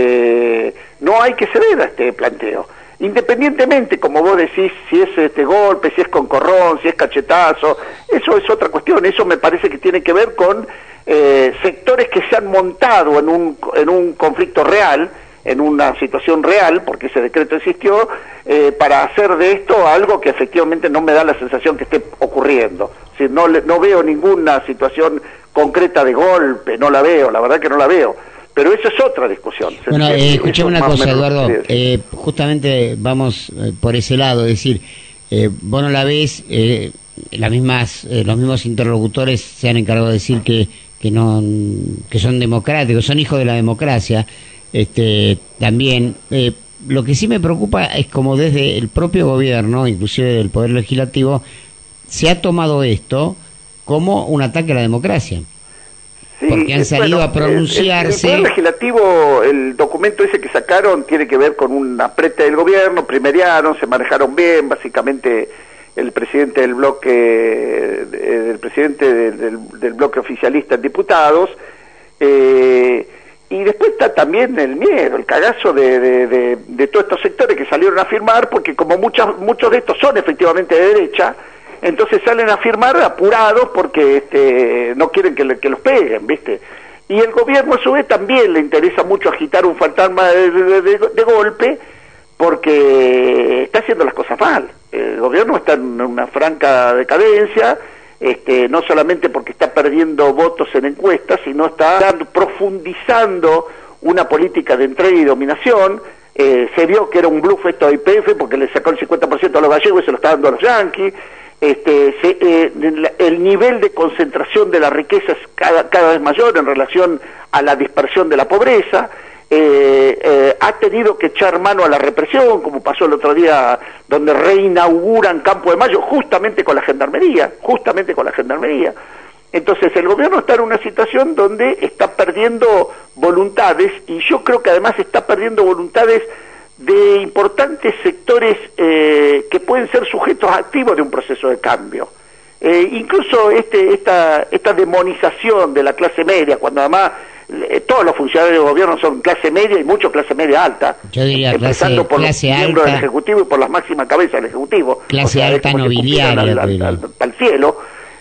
este, no hay que ceder a este planteo. Independientemente, como vos decís, si es este golpe, si es concorrón, si es cachetazo, eso es otra cuestión. Eso me parece que tiene que ver con eh, sectores que se han montado en un, en un conflicto real, en una situación real, porque ese decreto existió, eh, para hacer de esto algo que efectivamente no me da la sensación que esté ocurriendo. Es decir, no, no veo ninguna situación concreta de golpe, no la veo, la verdad que no la veo. Pero eso es otra discusión.
Bueno, eh, escuchame una cosa, Eduardo, eh, justamente vamos eh, por ese lado, es decir, eh, vos no la ves, eh, las mismas, eh, los mismos interlocutores se han encargado de decir que, que, no, que son democráticos, son hijos de la democracia, este, también. Eh, lo que sí me preocupa es como desde el propio gobierno, inclusive del Poder Legislativo, se ha tomado esto como un ataque a la democracia.
Sí,
porque han salido bueno, a pronunciarse.
El, el, el Poder Legislativo, el documento ese que sacaron tiene que ver con un aprete del gobierno, primeriaron, se manejaron bien, básicamente el presidente del bloque, del presidente del, del, del bloque oficialista en diputados, eh, y después está también el miedo, el cagazo de, de, de, de todos estos sectores que salieron a firmar, porque como muchos muchos de estos son efectivamente de derecha, entonces salen a firmar apurados porque este, no quieren que, le, que los peguen, ¿viste? Y el gobierno a su vez también le interesa mucho agitar un fantasma de, de, de, de golpe porque está haciendo las cosas mal. El gobierno está en una franca decadencia, este, no solamente porque está perdiendo votos en encuestas, sino está profundizando una política de entrega y dominación. Eh, se vio que era un bluff esto de I P F porque le sacó el cincuenta por ciento a los gallegos y se lo está dando a los yanquis. Este, se, eh, el nivel de concentración de la riqueza es cada, cada vez mayor en relación a la dispersión de la pobreza. Eh, eh, ha tenido que echar mano a la represión, como pasó el otro día, donde reinauguran Campo de Mayo, justamente con la gendarmería, justamente con la gendarmería. Entonces el gobierno está en una situación donde está perdiendo voluntades, y yo creo que además está perdiendo voluntades de importantes sectores eh, que pueden ser sujetos activos de un proceso de cambio. Eh, incluso este, esta, esta demonización de la clase media, cuando además eh, todos los funcionarios del gobierno son clase media y mucho clase media alta.
Yo diría
empezando
clase,
por
clase
los miembros
alta,
del Ejecutivo y por las máximas cabezas del Ejecutivo.
Clase
o sea,
alta nobiliaria.
Al, al, al, al cielo.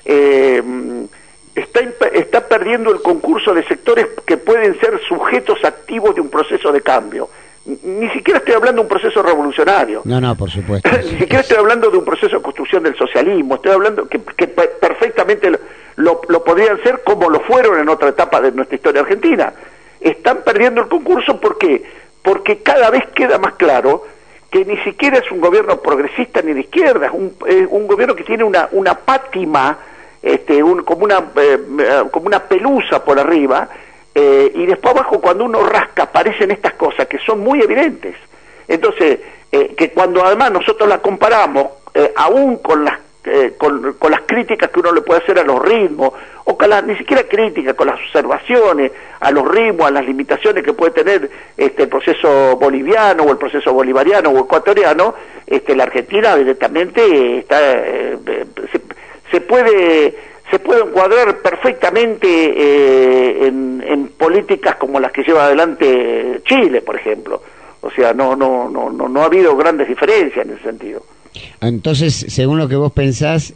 Eh, está, está perdiendo el concurso de sectores que pueden ser sujetos activos de un proceso de cambio. Ni siquiera estoy hablando de un proceso revolucionario.
No, no, por supuesto.
Ni siquiera estoy hablando de un proceso de construcción del socialismo. Estoy hablando que, que perfectamente lo, lo, lo podrían ser como lo fueron en otra etapa de nuestra historia argentina. Están perdiendo el concurso, ¿por qué? Porque cada vez queda más claro que ni siquiera es un gobierno progresista ni de izquierda, es un, es un gobierno que tiene una, una pátima, este, un, como, una, eh, como una pelusa por arriba. Eh, y después abajo, cuando uno rasca, aparecen estas cosas que son muy evidentes. Entonces, eh, que cuando además nosotros la comparamos, eh, aún con las, eh, con, con las críticas que uno le puede hacer a los ritmos, o con las, ni siquiera críticas, con las observaciones a los ritmos, a las limitaciones que puede tener este, el proceso boliviano, o el proceso bolivariano, o ecuatoriano, este, la Argentina directamente está, eh, se, se puede... se puede encuadrar perfectamente eh, en, en políticas como las que lleva adelante Chile, por ejemplo. O sea, no no no no no ha habido grandes diferencias en ese sentido.
Entonces, según lo que vos pensás,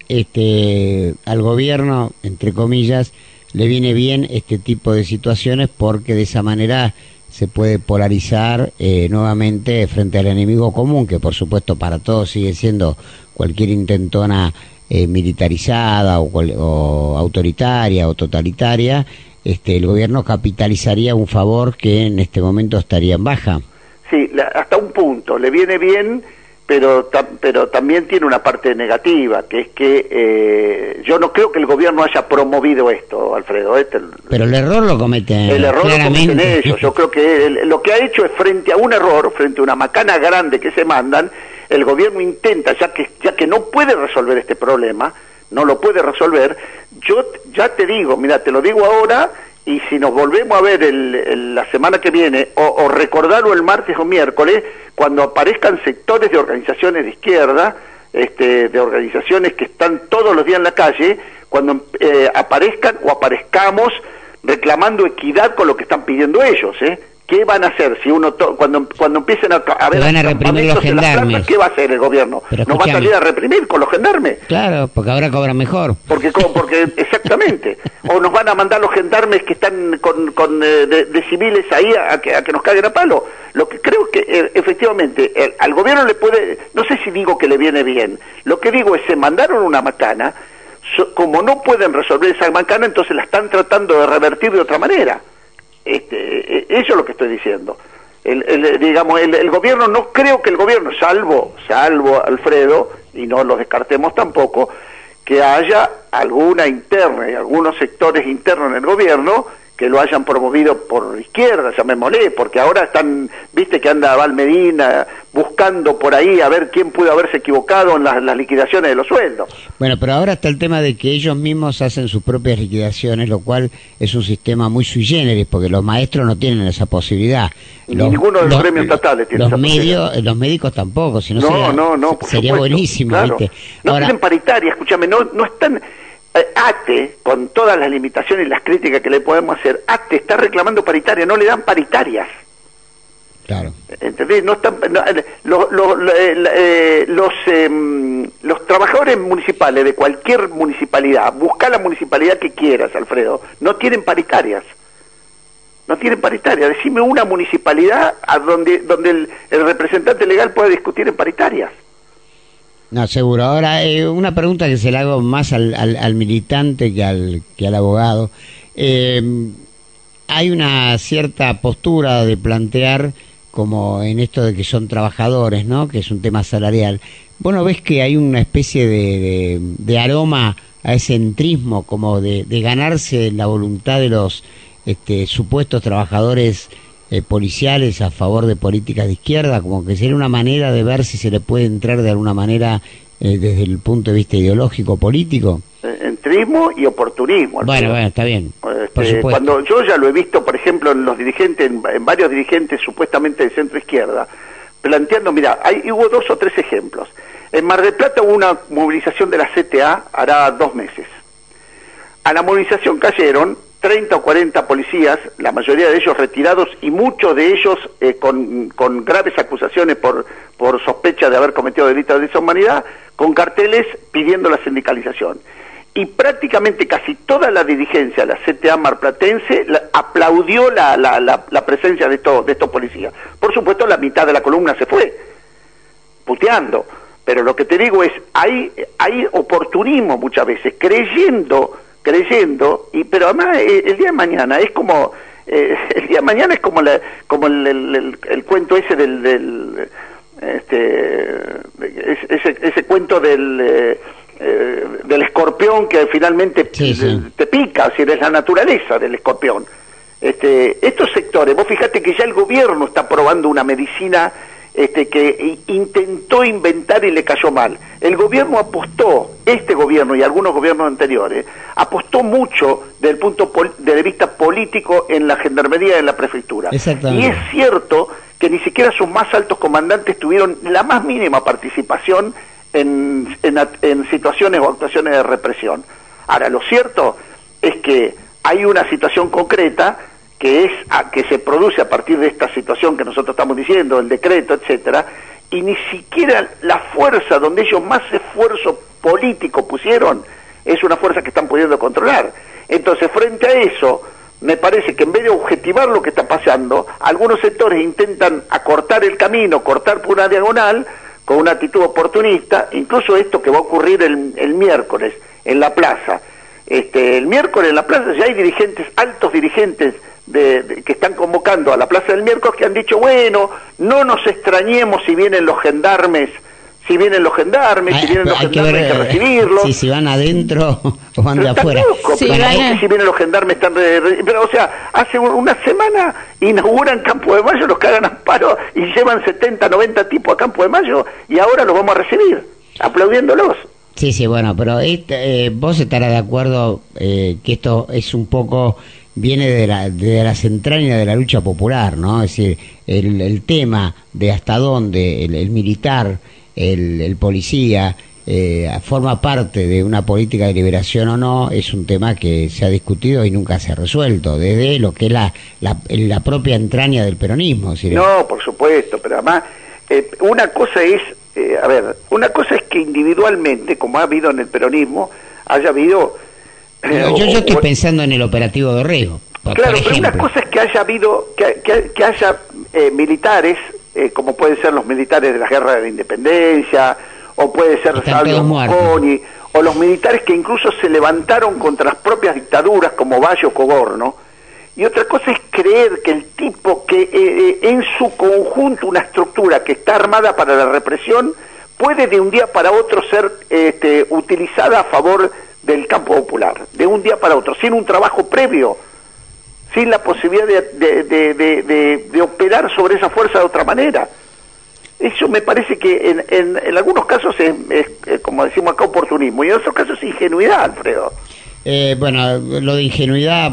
este al gobierno, entre comillas, le viene bien este tipo de situaciones porque de esa manera se puede polarizar eh, nuevamente frente al enemigo común, que por supuesto para todos sigue siendo cualquier intentona Eh, militarizada o, o autoritaria o totalitaria, este, el gobierno capitalizaría un favor que en este momento estaría en baja.
Sí, la, hasta un punto, le viene bien, pero ta, pero también tiene una parte negativa, que es que eh, yo no creo que el gobierno haya promovido esto, Alfredo. Este,
pero el error lo cometen
El error
claramente.
lo cometen ellos. Yo creo que el, lo que ha hecho es frente a un error, frente a una macana grande que se mandan, el gobierno intenta, ya que ya que no puede resolver este problema, no lo puede resolver, yo ya te digo, mira, te lo digo ahora, y si nos volvemos a ver el, el, la semana que viene, o, o recordarlo el martes o miércoles, cuando aparezcan sectores de organizaciones de izquierda, este, de organizaciones que están todos los días en la calle, cuando eh, aparezcan o aparezcamos reclamando equidad con lo que están pidiendo ellos, ¿eh? ¿Qué van a hacer si uno to cuando cuando empiecen a, a ver
van a reprimir los gendarmes?
Plazas, ¿qué va a hacer el gobierno? ¿No va a salir a reprimir con los gendarmes?
Claro, porque ahora cobran mejor.
Porque porque exactamente. O nos van a mandar los gendarmes que están con, con eh, de, de civiles ahí a, a, que, a que nos caguen a palo. Lo que creo que eh, efectivamente el, al gobierno le puede, no sé si digo que le viene bien. Lo que digo es se mandaron una macana, so, como no pueden resolver esa macana, entonces la están tratando de revertir de otra manera. Este, eso es lo que estoy diciendo. El, el, digamos, el, el gobierno, no creo que el gobierno, salvo, salvo Alfredo, y no lo descartemos tampoco, que haya alguna interna y algunos sectores internos en el gobierno que lo hayan promovido por izquierda, llamémosle, porque ahora están, viste que anda Val Medina buscando por ahí a ver quién pudo haberse equivocado en las, las liquidaciones de los sueldos.
Bueno, pero ahora está el tema de que ellos mismos hacen sus propias liquidaciones, lo cual es un sistema muy sui generis, porque los maestros no tienen esa posibilidad. Los,
Ninguno de los, los gremios estatales tiene
los
esa
medios,
posibilidad.
Los médicos tampoco, si no,
no,
sería,
no, no,
sería
supuesto,
buenísimo,
claro.
¿viste?
No
Ahora,
tienen paritaria, escúchame, no, no están... Eh, ATE, con todas las limitaciones y las críticas que le podemos hacer, ATE está reclamando paritaria, no le dan paritarias.
Claro.
¿Entendés? No están, no, eh, lo, lo, lo, eh, eh, los, eh, los trabajadores municipales de cualquier municipalidad, busca la municipalidad que quieras, Alfredo, no tienen paritarias. No tienen paritarias. Decime una municipalidad a donde, donde el, el representante legal pueda discutir en paritarias.
No, seguro. Ahora, eh, una pregunta que se le hago más al, al, al militante que al, que al abogado. Eh, hay una cierta postura de plantear, como en esto de que son trabajadores, ¿no? Que es un tema salarial. ¿Vos no ves que hay una especie de, de, de aroma a ese entrismo, como de, de ganarse la voluntad de los este, supuestos trabajadores Eh, policiales a favor de políticas de izquierda, como que sería una manera de ver si se le puede entrar de alguna manera eh, desde el punto de vista ideológico, político?
Entrismo y oportunismo.
Bueno, bueno, está bien.
Este,
por supuesto.
Cuando yo ya lo he visto, por ejemplo, en los dirigentes, en, en varios dirigentes supuestamente de centro izquierda, planteando, mira, hay, hubo dos o tres ejemplos. En Mar del Plata hubo una movilización de la C T A hará dos meses. A la movilización cayeron treinta o cuarenta policías, la mayoría de ellos retirados y muchos de ellos eh, con, con graves acusaciones por, por sospecha de haber cometido delitos de lesa humanidad, con carteles pidiendo la sindicalización. Y prácticamente casi toda la dirigencia, la C T A marplatense, la, aplaudió la, la, la, la presencia de, esto, de estos policías. Por supuesto, la mitad de la columna se fue, puteando. Pero lo que te digo es, hay, hay oportunismo muchas veces, creyendo... creyendo, y pero además eh, el día de mañana es como eh, el día de mañana es como la, como el, el, el, el cuento ese del, del este ese, ese cuento del eh, eh, del escorpión que finalmente
sí, sí.
te pica, si es la naturaleza del escorpión. Este, estos sectores, vos fíjate que ya el gobierno está probando una medicina Este, que intentó inventar y le cayó mal. El gobierno apostó, este gobierno y algunos gobiernos anteriores, apostó mucho desde el punto de vista político en la gendarmería y en la prefectura. Y es cierto que ni siquiera sus más altos comandantes tuvieron la más mínima participación en, en, en situaciones o actuaciones de represión. Ahora, lo cierto es que hay una situación concreta que es a, que se produce a partir de esta situación que nosotros estamos diciendo, el decreto, etcétera, y ni siquiera la fuerza donde ellos más esfuerzo político pusieron es una fuerza que están pudiendo controlar. Entonces, frente a eso, me parece que en vez de objetivar lo que está pasando, algunos sectores intentan acortar el camino, cortar por una diagonal, con una actitud oportunista, incluso esto que va a ocurrir el, el miércoles en la plaza. Este, el miércoles en la plaza ya hay dirigentes, altos dirigentes de, de, que están convocando a la plaza del miércoles, que han dicho, bueno, no nos extrañemos si vienen los gendarmes, si vienen los gendarmes,
hay,
si vienen los
hay
gendarmes
que, ver,
hay que recibirlos.
Si, si van adentro o van
pero
de afuera.
Loco,
sí,
pero
van a...
si vienen los gendarmes están... Re, re, pero, o sea, hace una semana inauguran Campo de Mayo, los cagan a paro y llevan setenta, noventa tipos a Campo de Mayo y ahora los vamos a recibir, aplaudiéndolos.
Sí, sí, bueno, pero este, eh, vos estarás de acuerdo eh, que esto es un poco, viene de, la, de las entrañas de la lucha popular, ¿no? Es decir, el, el tema de hasta dónde el, el militar, el, el policía, eh, forma parte de una política de liberación o no, es un tema que se ha discutido y nunca se ha resuelto, desde lo que es la, la, la propia entraña del peronismo. ¿Sí?
No, por supuesto, pero además, eh, una cosa es... Eh, a ver, una cosa es que individualmente, como ha habido en el peronismo, haya habido...
Eh, yo, yo estoy o, pensando en el operativo Dorrego. Por,
claro,
por
pero una cosa es que haya habido, que, que, que haya eh, militares, eh, como pueden ser los militares de la Guerra de la Independencia, o puede ser Salvio Mosconi, o los militares que incluso se levantaron contra las propias dictaduras, como Valle o Coborno. Y otra cosa es creer que el tipo que eh, en su conjunto una estructura que está armada para la represión puede de un día para otro ser este, utilizada a favor del campo popular, de un día para otro, sin un trabajo previo, sin la posibilidad de, de, de, de, de, de operar sobre esa fuerza de otra manera. Eso me parece que en, en, en algunos casos es, es, es, como decimos acá, oportunismo, y en otros casos es ingenuidad, Alfredo.
Eh, bueno, lo de ingenuidad,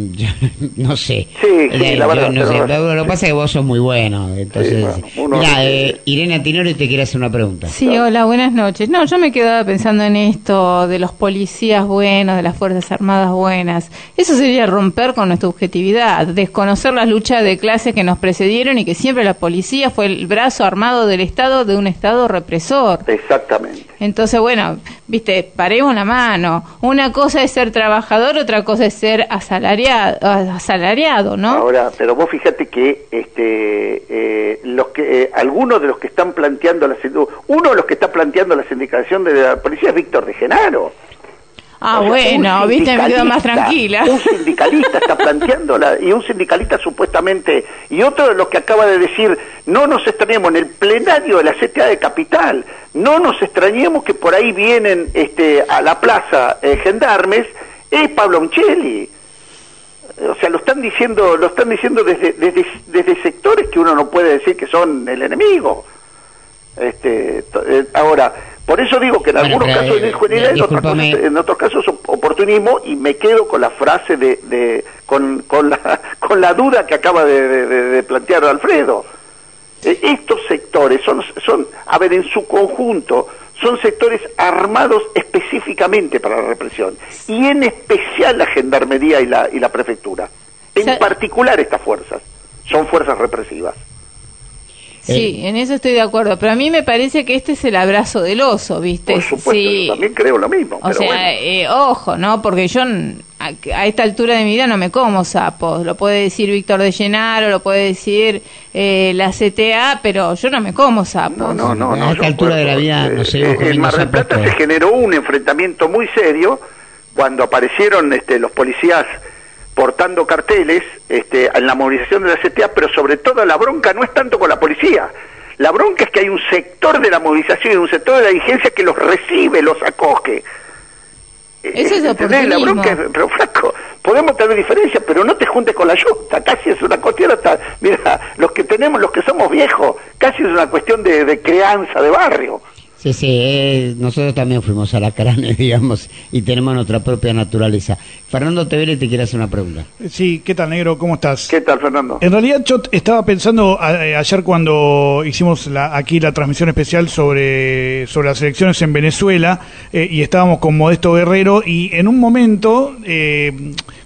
no sé.
Sí, sí,
eh,
la verdad.
No sé.
Lo,
lo que pasa es que vos sos muy bueno. Entonces, sí, bueno, mira, eh, Irene Antinori te quiere hacer una pregunta.
Sí, hola, buenas noches. No, yo me quedaba pensando en esto de los policías buenos, de las Fuerzas Armadas buenas. Eso sería romper con nuestra objetividad, desconocer las luchas de clases que nos precedieron y que siempre la policía fue el brazo armado del Estado, de un Estado represor.
Exactamente.
Entonces, bueno, viste, paremos la mano. Una cosa es ser trabajador, otra cosa es ser asalariado, asalariado, ¿no?
Ahora, pero vos fíjate que este eh, los que eh, algunos de los que están planteando la uno de los que está planteando la sindicación de la policía es Víctor de Genaro.
Ah, o sea, bueno, viste, me quedo más tranquila.
Un sindicalista está planteándola, y un sindicalista supuestamente, y otro de los que acaba de decir, no nos extrañemos en el plenario de la C T A de Capital, no nos extrañemos que por ahí vienen este a la plaza eh, gendarmes, es Pablo Micheli. O sea, lo están diciendo, lo están diciendo desde, desde, desde sectores que uno no puede decir que son el enemigo. Este, eh, ahora, por eso digo que en bueno, algunos casos es ingenuidad, en otros casos, en otros casos oportunismo, y me quedo con la frase de, de con, con la con la duda que acaba de, de, de plantear Alfredo. Eh, estos sectores son son, a ver, en su conjunto son sectores armados específicamente para la represión, y en especial la gendarmería y la y la prefectura. En o sea, particular estas fuerzas son fuerzas represivas.
Sí, en eso estoy de acuerdo, pero a mí me parece que este es el abrazo del oso, ¿viste?
Por supuesto,
sí.
Yo también creo lo mismo.
O
pero
sea,
bueno.
eh, ojo, ¿no? Porque yo a, a esta altura de mi vida no me como sapos. Lo puede decir Víctor de Llenaro, lo puede decir eh, la C T A, pero yo no me como sapos.
No, no, no. no
a esta altura de la vida no seguimos comiendo sapos.
En Mar del Plata
todo.
Se generó un enfrentamiento muy serio cuando aparecieron este, los policías portando carteles este, en la movilización de la C T A, pero sobre todo la bronca no es tanto con la policía. La bronca es que hay un sector de la movilización y un sector de la dirigencia que los recibe, los acoge.
Eso es oportunismo.
La bronca es, pero flaco, podemos tener diferencias, pero no te juntes con la yuta, casi es una cuestión hasta, mira, los que tenemos, los que somos viejos, casi es una cuestión de, de crianza, de barrio.
Sí, sí, eh, nosotros también fuimos alacranes, digamos, y tenemos nuestra propia naturaleza. Fernando Tevele te quiere hacer una pregunta.
Sí, ¿qué tal, negro? ¿Cómo estás?
¿Qué tal, Fernando?
En realidad yo estaba pensando a, a, ayer cuando hicimos la, aquí la transmisión especial sobre, sobre las elecciones en Venezuela, eh, y estábamos con Modesto Guerrero, y en un momento... Eh,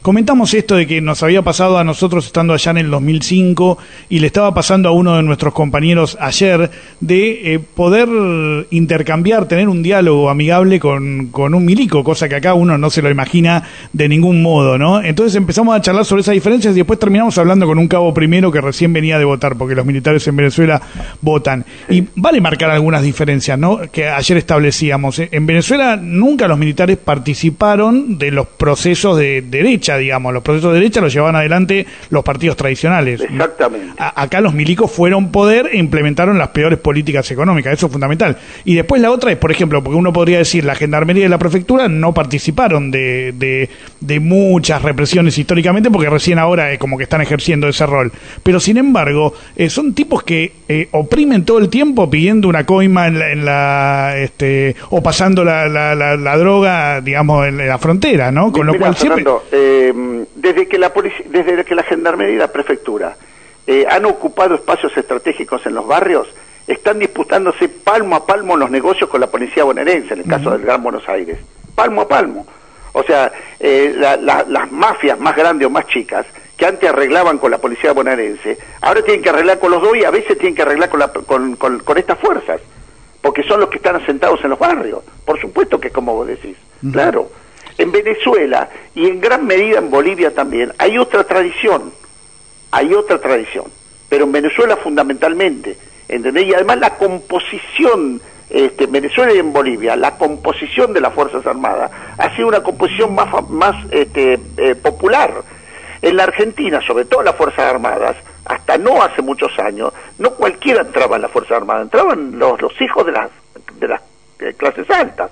Comentamos esto de que nos había pasado a nosotros estando allá en el dos mil cinco y le estaba pasando a uno de nuestros compañeros ayer de eh, poder intercambiar, tener un diálogo amigable con, con un milico, cosa que acá uno no se lo imagina de ningún modo, ¿no? Entonces empezamos a charlar sobre esas diferencias y después terminamos hablando con un cabo primero que recién venía de votar, porque los militares en Venezuela votan. Y vale marcar algunas diferencias, ¿no? Que ayer establecíamos. En Venezuela nunca los militares participaron de los procesos de derecha, digamos. Los procesos de derecha los llevaban adelante los partidos tradicionales.
Exactamente.
A- acá los milicos fueron poder e implementaron las peores políticas económicas. Eso es fundamental. Y después la otra es, por ejemplo, porque uno podría decir la gendarmería y la prefectura no participaron de, de, de muchas represiones históricamente porque recién ahora es como que están ejerciendo ese rol. Pero sin embargo, eh, son tipos que eh, oprimen todo el tiempo pidiendo una coima en la, en la este, o pasando la, la, la, la droga, digamos, en la frontera, ¿no? Con lo
Mira,
cual siempre...
Fernando, eh, desde que la policia, desde que la gendarmería y la prefectura eh, han ocupado espacios estratégicos en los barrios, están disputándose palmo a palmo los negocios con la policía bonaerense, en el caso uh-huh. del Gran Buenos Aires, palmo a palmo. O sea, eh, la, la, las mafias más grandes o más chicas que antes arreglaban con la policía bonaerense, ahora tienen que arreglar con los dos y a veces tienen que arreglar con, la, con, con, con estas fuerzas, porque son los que están asentados en los barrios. Por supuesto que es como vos decís, uh-huh. claro. En Venezuela y en gran medida en Bolivia también hay otra tradición, hay otra tradición, pero en Venezuela fundamentalmente, ¿entendés? Y además la composición, este, en Venezuela y en Bolivia, la composición de las Fuerzas Armadas ha sido una composición más, más este, eh, popular. En la Argentina, sobre todo las Fuerzas Armadas, hasta no hace muchos años, no cualquiera entraba en las Fuerzas Armadas, entraban los, los hijos de las, de las eh, clases altas.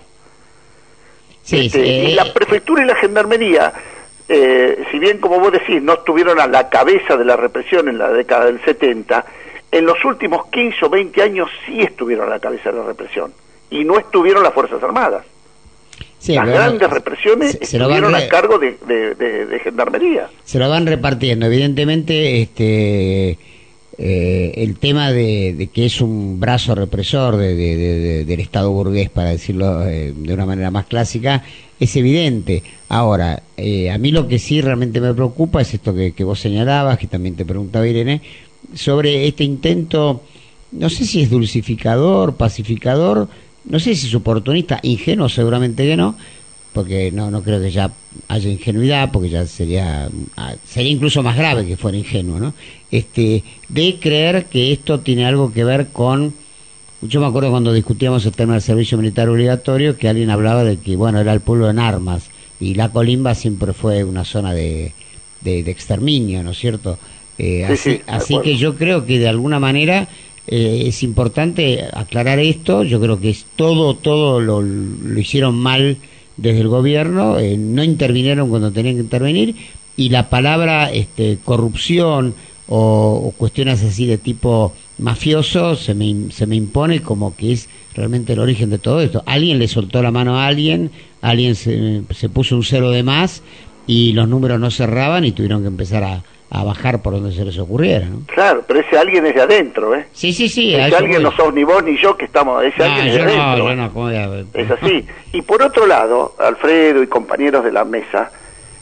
Sí,
este,
sí.
Y la prefectura y la gendarmería, eh, si bien como vos decís, no estuvieron a la cabeza de la represión en la década del setenta, en los últimos quince o veinte años sí estuvieron a la cabeza de la represión, y no estuvieron las Fuerzas Armadas.
Sí,
las grandes represiones
se, se
estuvieron
re...
a cargo de, de, de, de gendarmería.
Se lo van repartiendo, evidentemente, este eh, el tema de, de que es un brazo represor de, de, de, de, del Estado burgués, para decirlo eh, de una manera más clásica, es evidente. Ahora, eh, a mí lo que sí realmente me preocupa es esto que, que vos señalabas, que también te preguntaba Irene, sobre este intento, no sé si es dulcificador, pacificador, no sé si es oportunista, ingenuo seguramente que no, porque no no creo que ya haya ingenuidad, porque ya sería sería incluso más grave que fuera ingenuo, ¿no? Este, de creer que esto tiene algo que ver con, yo me acuerdo cuando discutíamos el tema del servicio militar obligatorio, que alguien hablaba de que, bueno, era el pueblo en armas, y la colimba siempre fue una zona de, de, de exterminio, ¿no es cierto? Eh,
sí,
así
sí,
así que yo creo que de alguna manera eh, es importante aclarar esto. Yo creo que es todo todo lo, lo hicieron mal desde el gobierno, eh, no intervinieron cuando tenían que intervenir, y la palabra este, corrupción o, o cuestiones así de tipo mafioso se me, se me impone como que es realmente el origen de todo esto. Alguien le soltó la mano a alguien, alguien se, se puso un cero de más y los números no cerraban y tuvieron que empezar a a bajar por donde se les ocurriera, ¿no?
Claro, pero ese alguien es de adentro, ¿eh?
Sí, sí, sí.
Ese alguien no sos ni vos ni yo que estamos, ese
no,
alguien es de
no,
adentro.
Yo no, ¿cómo voy a...
Es así. Y por otro lado, Alfredo y compañeros de la mesa,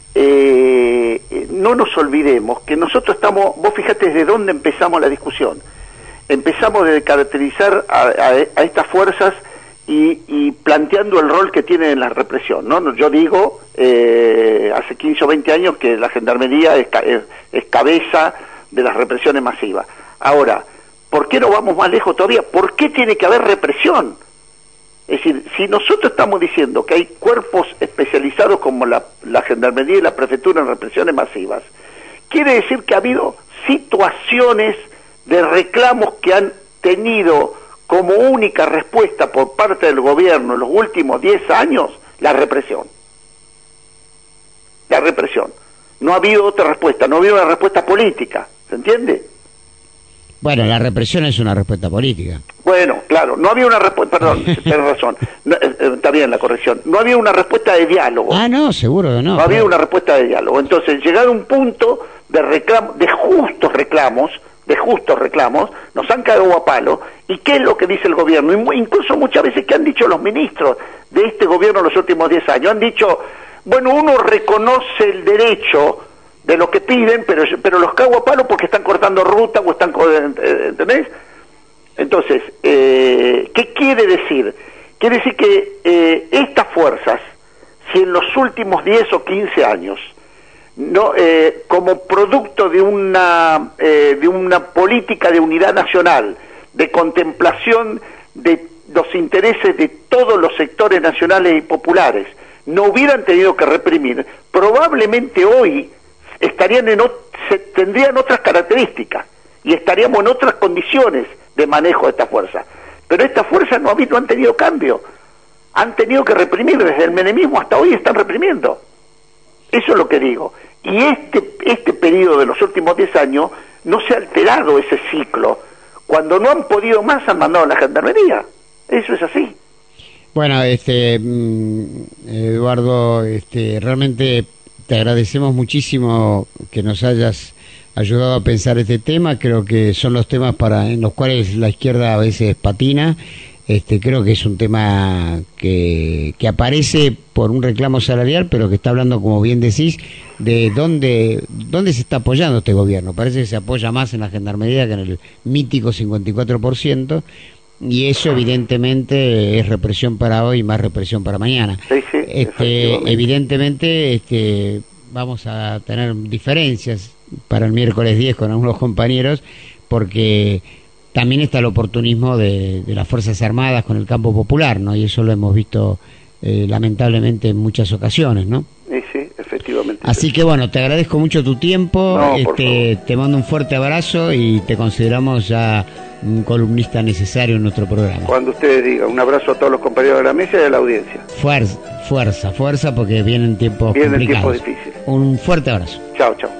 eh, no nos olvidemos que nosotros estamos, vos fíjate desde dónde empezamos la discusión. Empezamos de caracterizar a, a, a estas fuerzas y, y planteando el rol que tienen en la represión, ¿no? Yo digo, eh, hace quince o veinte años que la gendarmería es, es, es cabeza de las represiones masivas. Ahora, ¿por qué no vamos más lejos todavía? ¿Por qué tiene que haber represión? Es decir, si nosotros estamos diciendo que hay cuerpos especializados como la, la gendarmería y la prefectura en represiones masivas, quiere decir que ha habido situaciones de reclamos que han tenido como única respuesta por parte del gobierno en los últimos diez años, la represión. La represión. No ha habido otra respuesta, no ha habido una respuesta política, ¿se entiende?
Bueno, la represión es una respuesta política.
Bueno, claro, no había una respuesta, perdón, tenés razón, no, eh, está bien la corrección, no había una respuesta de diálogo.
Ah, no, seguro que no.
No había
claro.
una respuesta de diálogo. Entonces, llegado a un punto de reclamo, de justos reclamos, de justos reclamos, nos han cagado a palo. ¿Y qué es lo que dice el gobierno? Incluso muchas veces que han dicho los ministros de este gobierno en los últimos diez años, han dicho, bueno, uno reconoce el derecho de lo que piden, pero pero los cago a palo porque están cortando ruta o están, ¿entendés? Entonces, eh, ¿qué quiere decir? Quiere decir que eh, estas fuerzas, si en los últimos diez o quince años, no, eh, como producto de una eh, de una política de unidad nacional, de contemplación de los intereses de todos los sectores nacionales y populares, no hubieran tenido que reprimir, probablemente hoy estarían en se, tendrían otras características y estaríamos en otras condiciones de manejo de esta fuerza. Pero estas fuerzas no, no han tenido cambio, han tenido que reprimir desde el menemismo hasta hoy, están reprimiendo. Eso es lo que digo. Y este este periodo de los últimos diez años no se ha alterado ese ciclo. Cuando no han podido más han mandado a la gendarmería. Eso es así.
Bueno, este Eduardo, este realmente te agradecemos muchísimo que nos hayas ayudado a pensar este tema. Creo que son los temas para en los cuales la izquierda a veces patina. Este, creo que es un tema que, que aparece por un reclamo salarial, pero que está hablando, como bien decís, de dónde, dónde se está apoyando este gobierno. Parece que se apoya más en la gendarmería que en el mítico cincuenta y cuatro por ciento, y eso evidentemente es represión para hoy y más represión para mañana.
Sí, sí,
este, evidentemente este, vamos a tener diferencias para el miércoles diez con algunos compañeros, porque también está el oportunismo de, de las Fuerzas Armadas con el campo popular, ¿no? Y eso lo hemos visto eh, lamentablemente en muchas ocasiones, ¿no?
Sí, sí, efectivamente.
Así que bueno, te agradezco mucho tu tiempo,
no,
este, te mando un fuerte abrazo y te consideramos ya un columnista necesario en nuestro programa.
Cuando ustedes digan, un abrazo a todos los compañeros de la mesa y de la audiencia.
Fuerza, fuerza, fuerza, porque vienen tiempos
vienen
complicados.
tiempos difíciles.
Un fuerte abrazo.
Chao, chao.